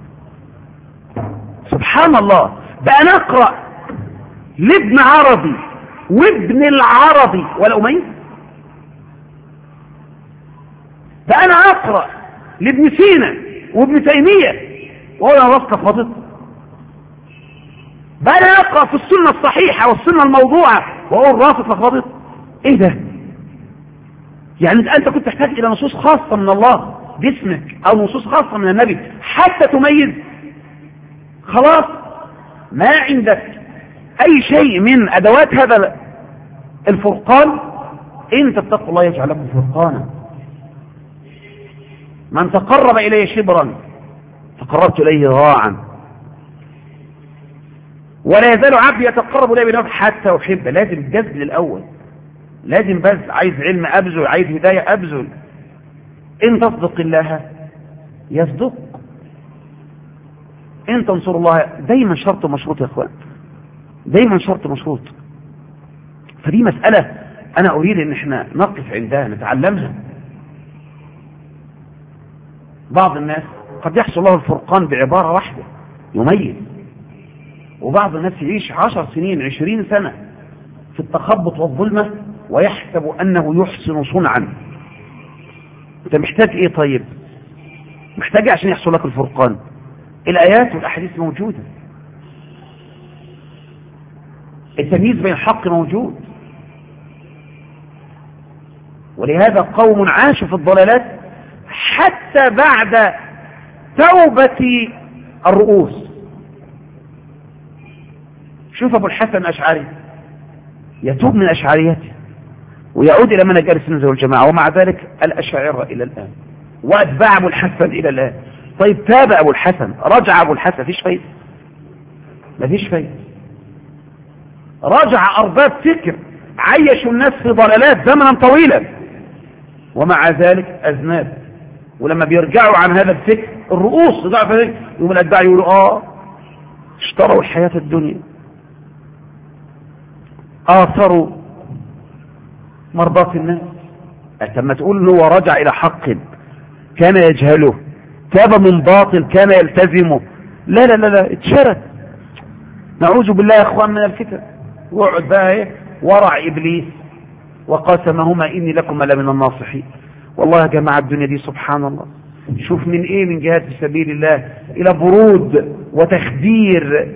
سبحان الله، بقى نقرأ لابن عربي وابن العربي ولا أميز، بقى أنا أقرأ لابن سينا وابن تيمية وأقول أنا راسك فاضت. بقى أنا أقرأ في السنة الصحيحة والسنة الموضوعة وأقول راسك فاضت. إيه ده؟ يعني أنت كنت تحتاج إلى نصوص خاصة من الله باسمك أو نصوص خاصة من النبي حتى تميز؟ خلاص ما عندك أي شيء من أدوات هذا الفرقان. إن تتقوا الله يجعل لكم فرقانا. من تقرب إليه شبرا تقربت إليه ذراعا، ولا يزال عبدي يتقرب إليه بنفسه حتى أحبه. لازم الجذب الأول، لازم بس عايز علم أبذل، عايز هداية أبذل. إن تصدق الله يصدق، إن تنصر الله. دايما شرط مشروط يا أخوان، دايما شرط مشروط. فدي مسألة أنا أريد أن احنا نقف عندها نتعلمها. بعض الناس قد يحصل له الفرقان بعبارة واحدة يميز، وبعض الناس يعيش 10 سنين 20 سنة في التخبط والظلمة ويحسب أنه يحسن صنعا. أنت محتاج إيه طيب؟ محتاج عشان يحصل لك الفرقان؟ الآيات والأحاديث موجودة، التمييز بين الحق موجود. ولهذا قوم عاشوا في الضلالات حتى بعد توبة الرؤوس. شوف أبو الحسن الأشعري يتوب من أشعريته ويعود إلى منهج أهل السنة والجماعة. ومع ذلك الأشاعرة إلى الآن وأتباع أبو الحسن إلى الآن. طيب تاب أبو الحسن، رجع أبو الحسن، مفيش فايدة، مفيش فايدة. رجع أرباب فكر عيشوا الناس في ضلالات زمنا طويلا، ومع ذلك أذناب. ولما بيرجعوا عن هذا الفكر الرؤوس يوم الأتباع يقولوا اشتروا الحياة الدنيا، آثروا مرضاة الناس. لما تقول هو رجع إلى حق كان يجهله، تاب من باطل كان يلتزمه، لا لا لا لا، اتشرد. نعوذ بالله يا اخوان من الفتن. وقعد بقى ورع إبليس وقاسمهما إني لكم لمن الناصحين. والله يا جماعة الدنيا دي سبحان الله، شوف من ايه، من جهاد في سبيل الله الى برود وتخدير.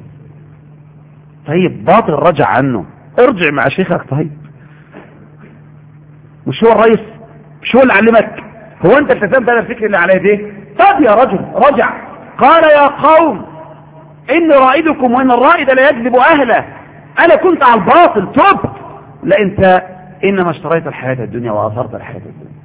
طيب باطل رجع عنه، ارجع مع شيخك. طيب مش هو الرئيس، مش هو اللي علمك؟ هو انت التزمت هذا الفكر اللي على يديه؟ طب يا رجل رجع، قال يا قوم اني رائدكم وان الرائد لا يكذب اهله، انا كنت على الباطل تبت. لا انت انما اشتريت الحياة الدنيا واثرت الحياة الدنيا.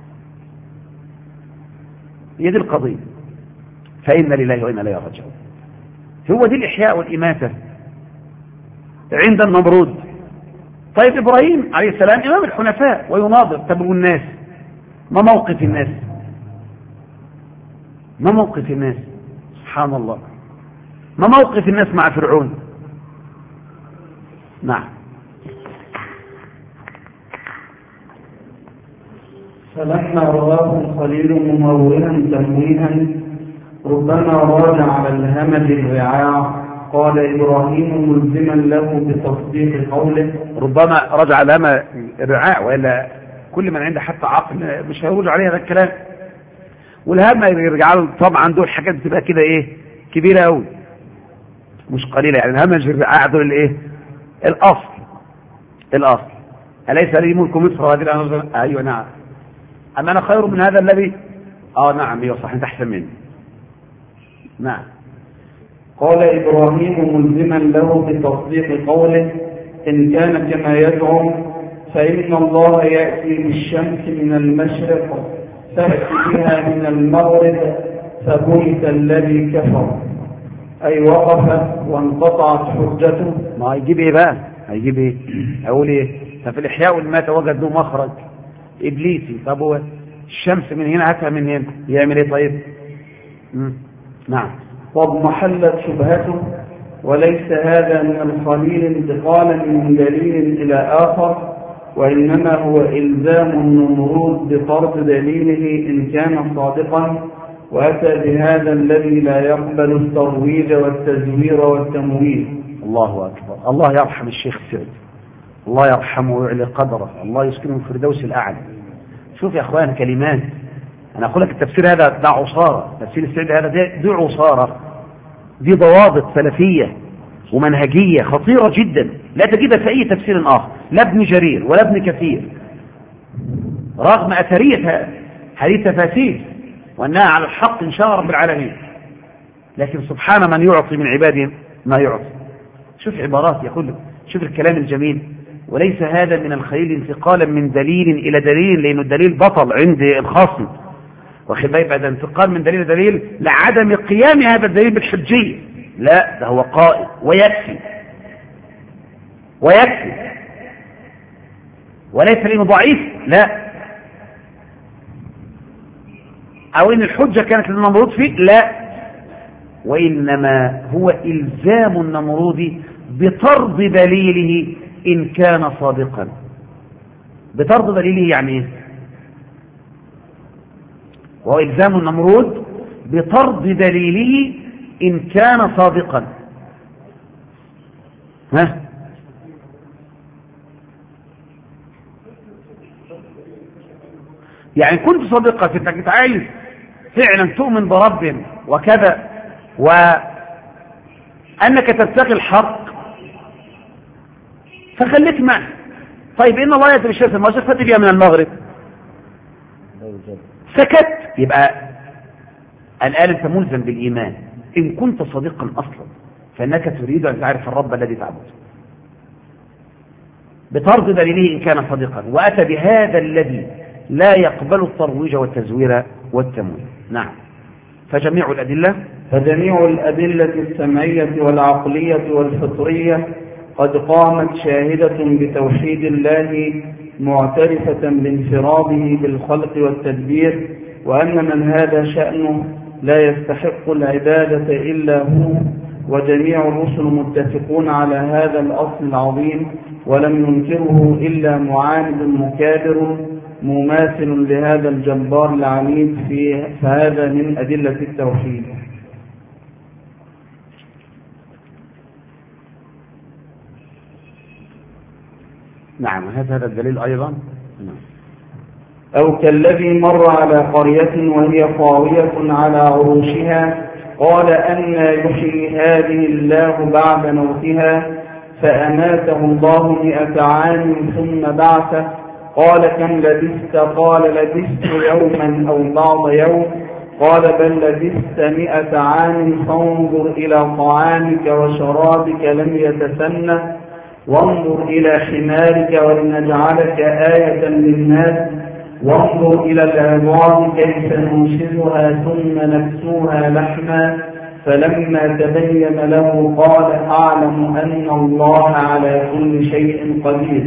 هي دي القضية. فإن لله وإنا إليه راجعون. هو دي الإحياء والإماتة عند النمرود. طيب إبراهيم عليه السلام إمام الحنفاء ويناظر. طب والناس، ما موقف الناس؟ ما موقف الناس؟ سبحان الله، ما موقف الناس مع فرعون؟ نعم. فلما رآه الخليل مموها تمويها ربما راد على الهمج الرعاع قال إبراهيم ملزما له بتصديق قوله. ربما رجع على الهمج الرعاع، وإلا كل من عنده حتى عقل مش هيرجع عليه هذا الكلام. والهمج يرجع له طبعا دول حاجات بتبقى كده كبيرة قوي مش قليلة. يعني الهمج الرعاع دول الأصل أليس لي ملك مصر وهذه الأرض؟ أيوة نعم. أما أنا خير من هذا الذي نعم أيوة صح، أنت أحسن مني. نعم. قال إبراهيم ملزما له بتصديق قوله إن كان كما يزعم فإن الله يأتي بالشمس من المشرق فأتي بها من المغرب فبهت الذي كفر، أي وقف وانقطعت حجته. ما هيجيب إيه بقى؟ هيجيب إيه؟ أقول إيه؟ ففي الإحياء والماتة وجد له مخرج إبليسي. طب هو الشمس من هنا هاتها من هنا، يعمل إيه طيب؟ نعم. واضمحلت شبهته وليس هذا من الخليل انتقالا من دليل إلى آخر، وإنما هو إلزام النمرود بطرد دليله إن كان صادقا، وأتى بهذا الذي لا يقبل الترويج والتزوير والتمويل. الله أكبر. الله يرحم الشيخ سعد، الله يرحمه ويعلي قدره، الله يسكنه في الفردوس الأعلى. شوف يا أخوان كلمات، أنا أقول لك التفسير هذا ده عصارة، تفسير السعد هذا دي عصارة، دي ضوابط سلفية ومنهجية خطيرة جدا لا تجدها في أي تفسير آخر، لا ابن جرير ولا ابن كثير، رغم أثرية هذه التفاسير وأنها على الحق إن شاء رب العالمين. لكن سبحان من يعطي من عباده ما يعطي. شوف عبارات يقول، شوف الكلام الجميل، وليس هذا من الخليل انتقالا من دليل إلى دليل، لأنه الدليل بطل عند الخصم، واخد بالك؟ بعد انتقال من دليل لدليل لعدم قيام هذا الدليل بالحجية، لا ده هو قائم ويكفي وليس لأنه ضعيف، لا، أو إن الحجة كانت للنمرود فيه، لا، وإنما هو إلزام النمرود بطرد دليله إن كان صادقا. بطرد دليله يعني إيه؟ وهو إلزام النمرود بطرد دليله إن كان صادقا. يعني كنت صادقا في انك عايز فعلا تؤمن برب وكذا وأنك تتقي الحق فخليك معه. طيب إن الله يأتي بالشمس من المشرق فأتي بها من المغرب، سكت، يبقى الآن أنت ملزم بالإيمان إن كنت صادقا أصلا، فإنك تريد أن تعرف الرب الذي تعبده. بطرد دليله إن كان صادقا، وأتى بهذا الذي لا يقبل الترويج والتزوير والتمويل. نعم. فجميع الأدلة السمعية والعقلية والفطرية قد قامت شاهدة بتوحيد الله معترفة بانفراده بالخلق والتدبير، وأن من هذا شأنه لا يستحق العبادة إلا هو، وجميع الرسل متفقون على هذا الأصل العظيم، ولم ينكره إلا معاند مكابر مماثل لهذا الجبار العنيد، فهذا من أدلة التوحيد. نعم. هذا الدليل أيضا. أو كالذي مر على قرية وهي خاوية على عروشها قال أن يحيي هذه الله بعد موتها، فأماته الله 100 عام ثم بعثه، قال كم لبثت؟ قال لبثت يوما أو بعض يوم، قال بل لبثت 100 عام، فانظر إلى طعامك وشرابك لم يتسنه، وانظر إلى حمارك ولنجعلك آية للناس، وانظر إلى العظام كيف ننشزها ثم نكسوها لحما، فلما تبين له قال أعلم أن الله على كل شيء قدير.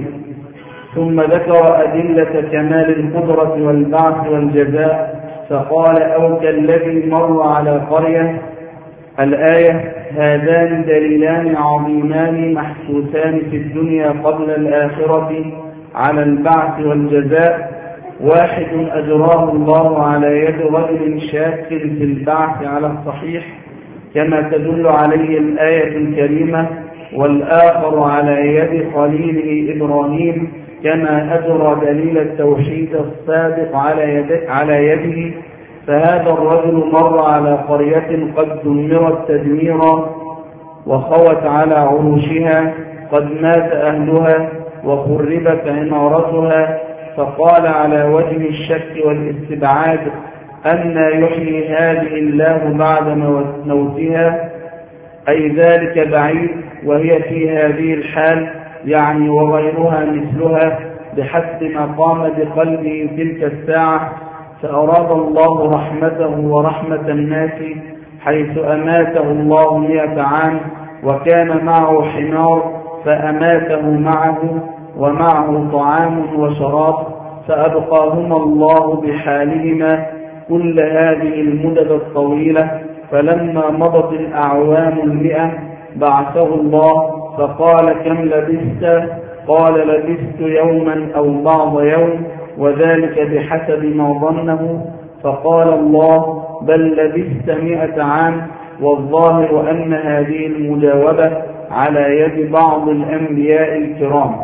ثم ذكر أدلة كمال القدرة والبعث والجزاء، فقال أو كالذي مر على قرية. الآية: هذان دليلان عظيمان محسوسان في الدنيا قبل الآخرة على البعث والجزاء، واحد أجراه الله على يد رجل شاك في البعث على الصحيح كما تدل عليه الآية الكريمة، والآخر على يد خليله إبراهيم كما أجرى دليل التوحيد السابق على يده. فهذا الرجل مر على قرية قد دمرت تدميرا وخوت على عروشها، قد مات أهلها وخربت عمارتها، فقال على وجه الشك والاستبعاد: أن يحيي هذه الله بعد موتها؟ أي ذلك بعيد، وهي في هذه الحال يعني وغيرها مثلها بحسب ما قام بقلبه تلك الساعة. فأراد الله رحمته ورحمة الناس حيث أماته الله 100 عام، وكان معه حمار فأماته معه، ومعه طعام وشراب، فأبقاهما الله بحالهما كل هذه المدد الطويلة. فلما مضت الأعوام 100 بعثه الله فقال كم لبثت؟ قال لبثت يوما أو بعض يوم، وذلك بحسب ما ظنه. فقال الله بل لبثت 100 عام، والظاهر أن هذه المجاوبة على يد بعض الأنبياء الكرام.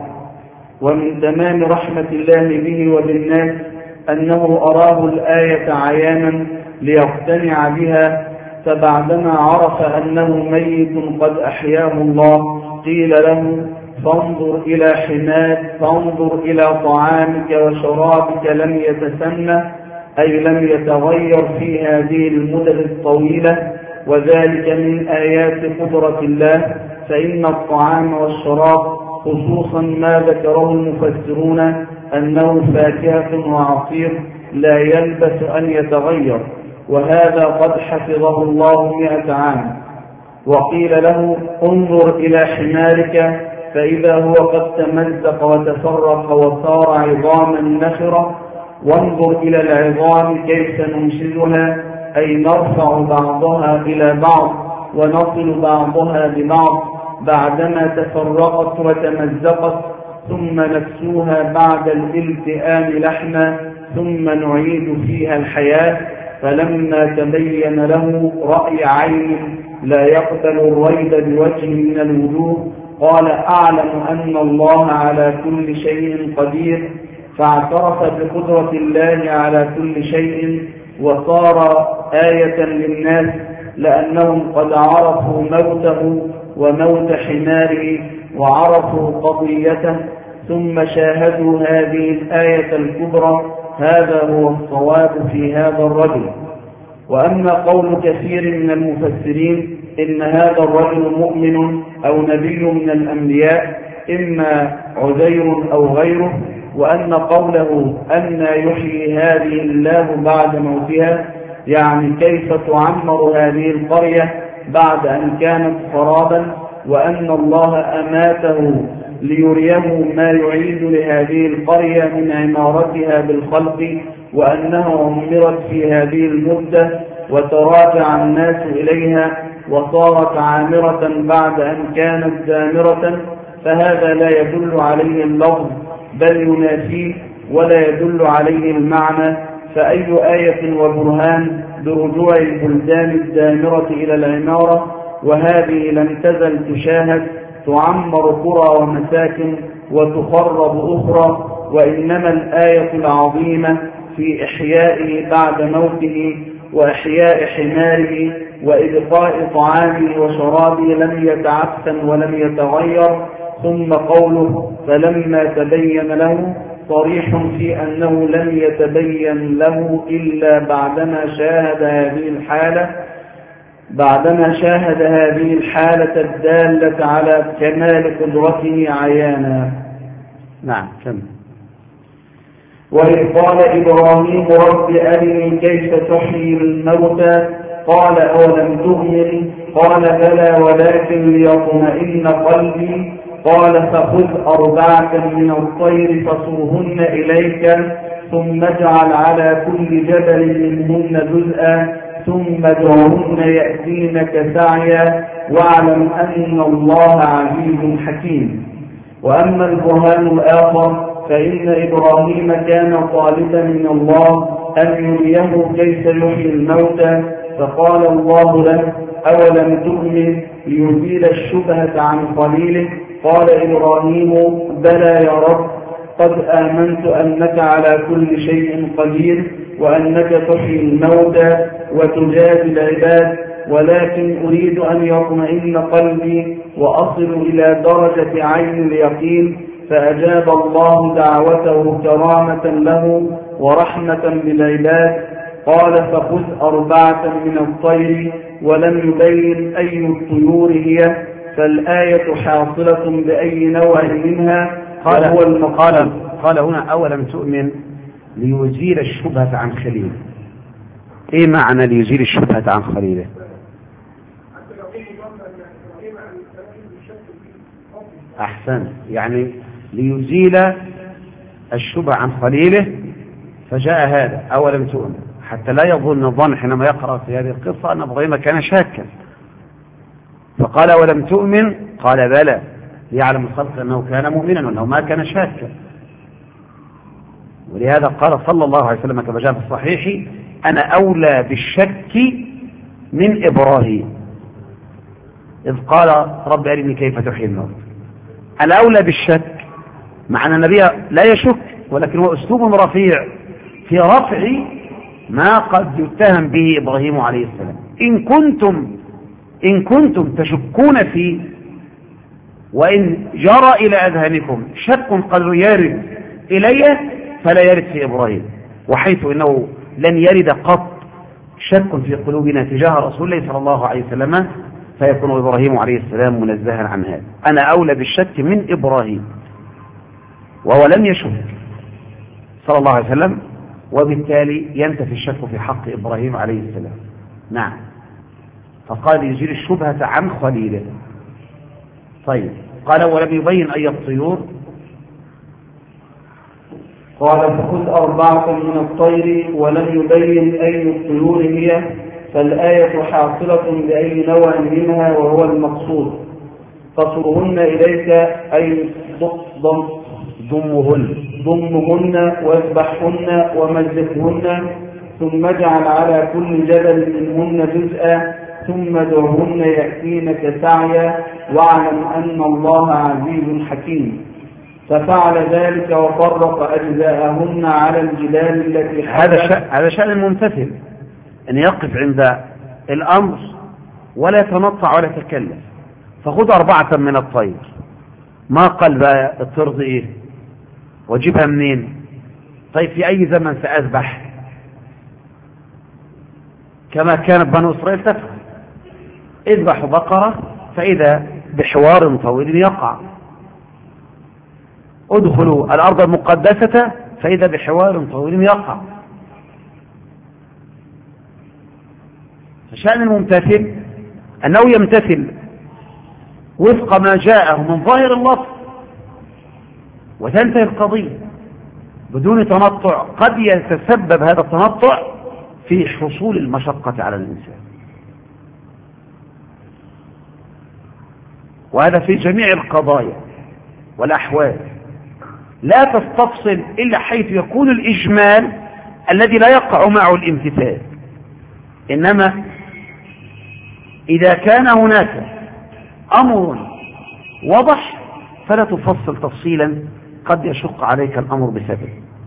ومن تمام رحمة الله به وبالناس أنه أراه الآية عيانا ليقتنع بها، فبعدما عرف أنه ميت قد أحياه الله قيل له فانظر إلى حماك، فانظر إلى طعامك وشرابك لم يتسنه، أي لم يتغير في هذه المدة الطويلة، وذلك من آيات قدرة الله. فإن الطعام والشراب خصوصا ما ذكره المفسرون أنه فاكهة وعصير لا يلبث أن يتغير، وهذا قد حفظه الله 100 عام. وقيل له انظر إلى حمارك، فإذا هو قد تمزق وتفرق وصار عظاما نخرة، وانظر إلى العظام كيف ننشزها، أي نرفع بعضها إلى بعض ونصل بعضها ببعض بعدما تفرقت وتمزقت، ثم نكسوها بعد الالتئام لحما، ثم نعيد فيها الحياة. فلما تبين له رأي عين لا يقبل الريب بوجه من الوجوه قال أعلم أن الله على كل شيء قدير، فاعترف بقدرة الله على كل شيء، وصار آية للناس لأنهم قد عرفوا موته وموت حماره وعرفوا قضيته، ثم شاهدوا هذه الآية الكبرى. هذا هو الصواب في هذا الرجل. وأما قول كثير من المفسرين إن هذا الرجل مؤمن أو نبي من الأنبياء، إما عزير أو غيره، وأن قوله أن يحيي هذه الله بعد موتها يعني كيف تعمر هذه القرية بعد أن كانت خرابا، وأن الله أماته ليريه ما يعيد لهذه القرية من عمارتها بالخلق، وأنها عمرت في هذه المدة وتراجع الناس إليها وصارت عامرة بعد أن كانت دامرة، فهذا لا يدل عليه اللفظ بل ينافيه ولا يدل عليه المعنى. فأي آية وبرهان برجوع البلدان الدامرة إلى العمارة، وهذه لم تزل تشاهد تعمر قرى ومساكن وتخرب أخرى، وإنما الآية العظيمة في إحيائه بعد موته وإحياء حماره وإبقاء طعامه وشرابه لم يتعفن ولم يتغير. ثم قوله فلما تبين له صريح في أنه لم يتبين له إلا بعدما شاهد هذه الحالة الدالة على كمال قدرته عيانا. نعم. وإذ قال إبراهيم رب أرني كيف تحيي الموتى قال أولم تؤمن قال بلى ولكن ليطمئن قلبي قال فخذ 4 من الطير فصرهن إليك ثم اجعل على كل جبل منهن جزءا ثم ادعهن يأتينك سعيا واعلم أن الله عزيز حكيم. وأما البرهان الآخر فإن إبراهيم كان طالبا من الله أن يريه كيف يحيي الموتى، فقال الله له أولم تؤمن ليزيل الشبهة عن خليله؟ قال إبراهيم بلى يا رب قد آمنت أنك على كل شيء قدير وأنك تحيي الموتى وتجازي العباد، ولكن أريد أن يطمئن قلبي وأصل إلى درجة عين اليقين. فأجاب الله دعوته كرامة له ورحمة بالعباد. قال فخذ 4 من الطير ولم يبين أي الطيور هي، فالآية حاصلة بأي نوع منها. قال هنا أولم تؤمن ليزيل الشبهة عن خليله. إيه معنى ليزيل الشبهة عن خليله؟ أحسن، يعني ليزيل الشبهة عن خليله، فجاء هذا أولم تؤمن حتى لا يظن الظن حينما يقرأ في هذه القصة أن إبراهيم كان شاكا، فقال أولم تؤمن قال بلى ليعلم الخلق أنه كان مؤمنا وأنه ما كان شاكا. ولهذا قال صلى الله عليه وسلم كما جاء في الصحيح أنا أولى بالشك من إبراهيم إذ قال رب أرني كيف تحيي الموت. أنا أولى بالشك، مع أن النبي لا يشك، ولكن هو أسلوب رفيع في رفع ما قد يتهم به إبراهيم عليه السلام. إن كنتم تشكون فيه وإن جرى إلى أذهانكم شك قد يرد إليه فلا يرد في إبراهيم، وحيث إنه لن يرد قط شك في قلوبنا تجاه رسول الله صلى الله عليه وسلم فيكون إبراهيم عليه السلام منزها عن هذا. أنا أولى بالشك من إبراهيم، وهو لم يشك صلى الله عليه وسلم، وبالتالي ينتفي الشك في حق إبراهيم عليه السلام. نعم. فقال يزيل الشبهة عن خليله. طيب، قال ولم يبين أي الطيور؟ قال فخذ 4 من الطير ولم يبين أي الطيور هي، فالآية حاصلة بأي نوع منها وهو المقصود. فصرهن إليك أي ضمهن واذبحهن ومزقهن، ثم اجعل على كل جبل منهن جزءا ثم ادعهن يأتينك سعيا واعلم أن الله عزيز حكيم. ففعل ذلك وفرق أجزاءهن على الجبال التي هذا شأن الممتثل أن يقف عند الأمر ولا يتنطع ولا يتكلم. فخذ 4 من الطير، ما قال بقى الطرد إيه وجيبها منين؟ طيب في أي زمن سأذبح؟ كما كانت بنو إسرائيل تفعل، اذبحوا بقرة فإذا بحوار طويل يقع، ادخلوا الأرض المقدسة فإذا بحوار طويل يقع. فشأن الممتثل أنه يمتثل وفق ما جاءه من ظاهر اللفظ وتنتهي القضية بدون تنطع. قد يتسبب هذا التنطع في حصول المشقة على الإنسان، وهذا في جميع القضايا والأحوال. لا تستفصل إلا حيث يكون الإجمال الذي لا يقع معه الامتثال، إنما إذا كان هناك أمر واضح فلا تفصل تفصيلا قد يشق عليك الأمر بسبب.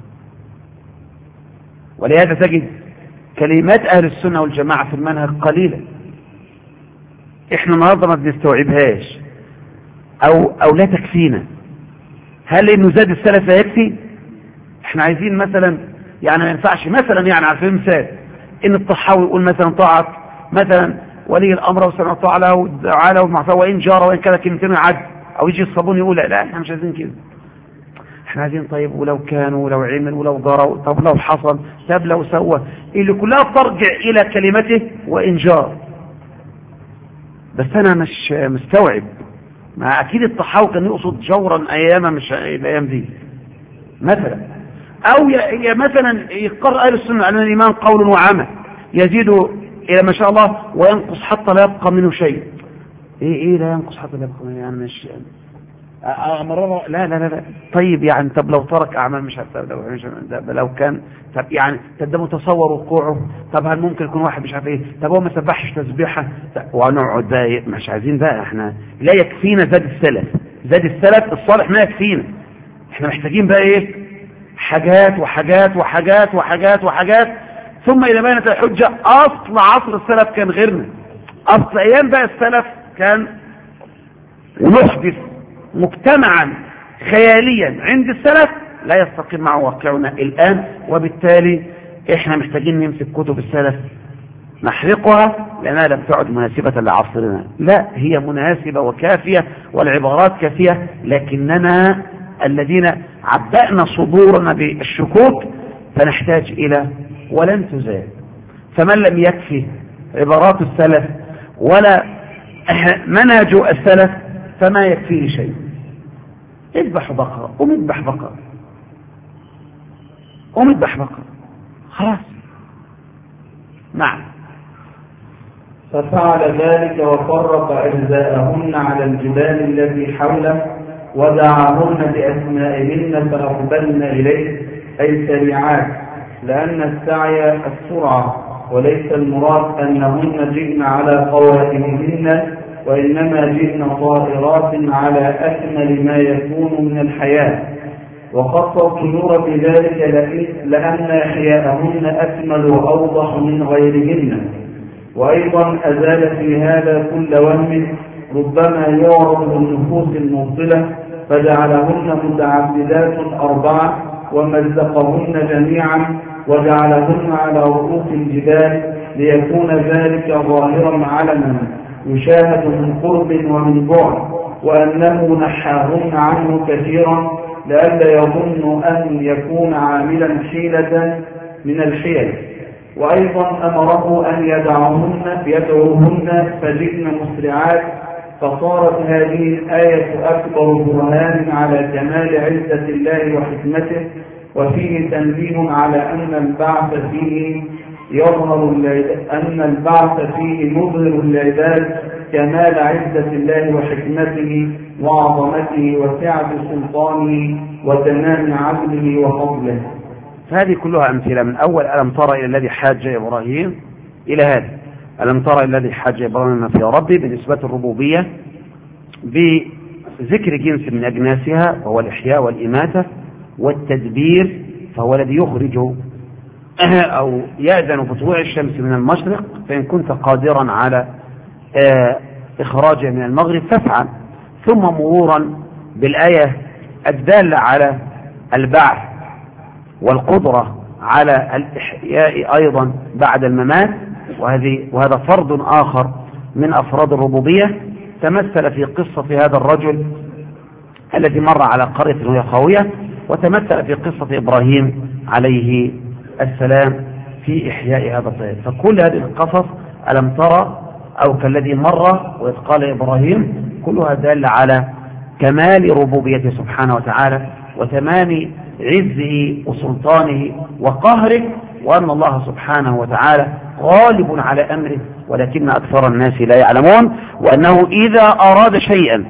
ولهذا تجد كلمات أهل السنة والجماعة في المنهج قليلة، إحنا النهارده ما بنستوعبهاش أو لا تكفينا. هل إنه زاد السلف لا يكفي؟ إحنا عايزين مثلا يعني ما ينفعش مثلا يعني على سبيل المثال إن الطحاوي يقول مثلا طاعة مثلا ولي الأمر وسمع الطاعة له والدعاء له والمعصية وإن جار وإن كذا كلمتين يعد، أو يجي الصابون يقول لا إحنا مش عايزين كده. احنا عايزين طيب ولو كانوا ولو عمل ولو ضروا، طب لو حصل، طب لو سوى، اللي كلها ترجع الى كلمته وان جار. بس انا مش مستوعب، ما اكيد الطحاوي كان يقصد جورا اياما مش الايام دي مثلا، او مثلا يقر اهل السنه ان الايمان قول وعمل يزيد الى ما شاء الله وينقص حتى لا يبقى منه شيء. ايه لا ينقص حتى لا يبقى منه، يعني مش مرة لا طيب يعني طب لو ترك اعمال مش عارف لو كان طب يعني طب ده متصور وقوعه، طب هل ممكن يكون واحد مش عارف ايه، طب هو ما سبحش تسبيحه، ونقعد بقى مش عايزين بقى، احنا لا يكفينا زاد السلف الصالح ما يكفينا، احنا محتاجين بقى ايه حاجات وحاجات وحاجات وحاجات وحاجات. ثم اذا بانت الحجه اصل عصر السلف كان غيرنا، اصل ايام بقى السلف كان يحدث مجتمعا خياليا عند السلف لا يستقيم مع واقعنا الآن، وبالتالي احنا محتاجين نمسك كتب السلف نحرقها لأنها لم تعد مناسبة لعصرنا. لا، هي مناسبة وكافية والعبارات كافية، لكننا الذين عبأنا صدورنا بالشكوك فنحتاج إلى ولن تزال. فمن لم يكفي عبارات السلف ولا منهج السلف فما يكفيه شيء. اذبح بقرة، قم اذبح بقرة، قم اذبح بقرة، خلاص. نعم. ففعل ذلك وفرق أجزاءهن على الجبال التي حوله ودعاهن بأسمائهن فأقبلن إليه أي سريعات، لأن السعي السرعة، وليس المراد أنهن جئن على قوائمهن، وإنما جئن طائرات على أكمل ما يكون من الحياة. وخص الطيور بذلك لأن إحياءهن أكمل وأوضح من غيرهن. وأيضا أزال في هذا كل وهم ربما يعرض للنفوس المبطلة، فجعلهن متعددات 4 ومزقهن جميعا وجعلهن على رؤوس الجبال ليكون ذلك ظاهرا علنا يشاهد من قرب ومن بعد، وأنه نحاهن عنه كثيرا لئلا يظن أن يكون عاملا حيلة من الحيل. وأيضا أمره أن يدعوهن فجئن مسرعات، فصارت هذه الآية أكبر برهان على كمال عزة الله وحكمته، وفيه تنبيه على أن البعث فيه يظهر العباد كمال عزة الله وحكمته وعظمته وسعة سلطانه وتمام عدله وفضله. هذه كلها أمثلة من أول ألم ترى إلى الذي حاج إبراهيم إلى هذا ألم ترى إلى الذي حاج إبراهيم في ربي بنسبة الربوبية بذكر جنس من أجناسها وهو الإحياء والإماتة، والتدبير فهو الذي يخرج أو يأذن بطلوع الشمس من المشرق، فإن كنت قادرا على إخراجها من المغرب فافعل. ثم مرورا بالآية الدالة على البعث والقدرة على الإحياء أيضا بعد الممات، وهذا فرض آخر من أفراد الربوبية تمثل في قصة هذا الرجل الذي مر على قرية وهي خاوية، وتمثل في قصة إبراهيم عليه السلام في إحياء هذا الطير. فكل هذه القصص ألم ترى أو كالذي مر وإذ قال إبراهيم كلها دالة على كمال ربوبيته سبحانه وتعالى وتمام عزه وسلطانه وقهره، وأن الله سبحانه وتعالى غالب على أمره ولكن أكثر الناس لا يعلمون، وأنه إذا أراد شيئا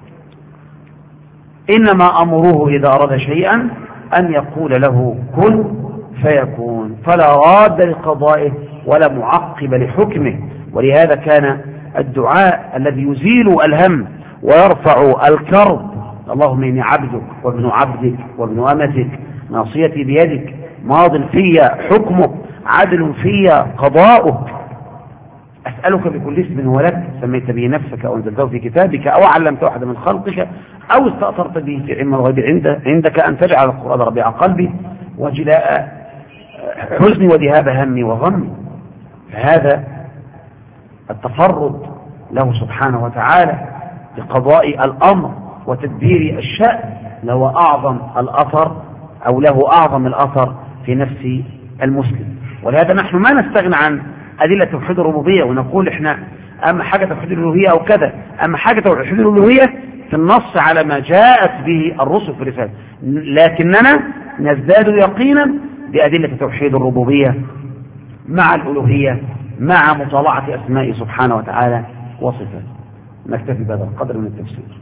إنما أمره إذا أراد شيئا أن يقول له كن فيكون، فلا راد لقضائه ولا معقب لحكمه. ولهذا كان الدعاء الذي يزيل الهم ويرفع الكرب: اللهم إني عبدك وابن عبدك وابن أمتك ناصيتي بيدك ماض في حكمك عدل في قضاؤك، أسألك بكل اسم هو لك سميت به نفسك أو أنزلته في كتابك أو علمته أحد من خلقك أو استأثرت به في علم الغيب عندك أن تجعل القرآن ربيع قلبي وجلاء حزني وذهاب همي وغمي. فهذا التفرد له سبحانه وتعالى بقضاء الأمر وتدبير الشأن له أعظم الأثر أو له أعظم الأثر في نفس المسلم. ولهذا نحن ما نستغنى عن أدلة توحيد الربوبية ونقول إحنا أما حاجة توحيد الألوهية أو كذا، أما حاجة توحيد الألوهية في النص على ما جاءت به الرسل في الرسالة، لكننا نزداد يقينا بأدلة توحيد الربوبية مع الألوهية مع مطالعة أسماء سبحانه وتعالى وصفاته. نكتفي بهذا القدر من التفسير.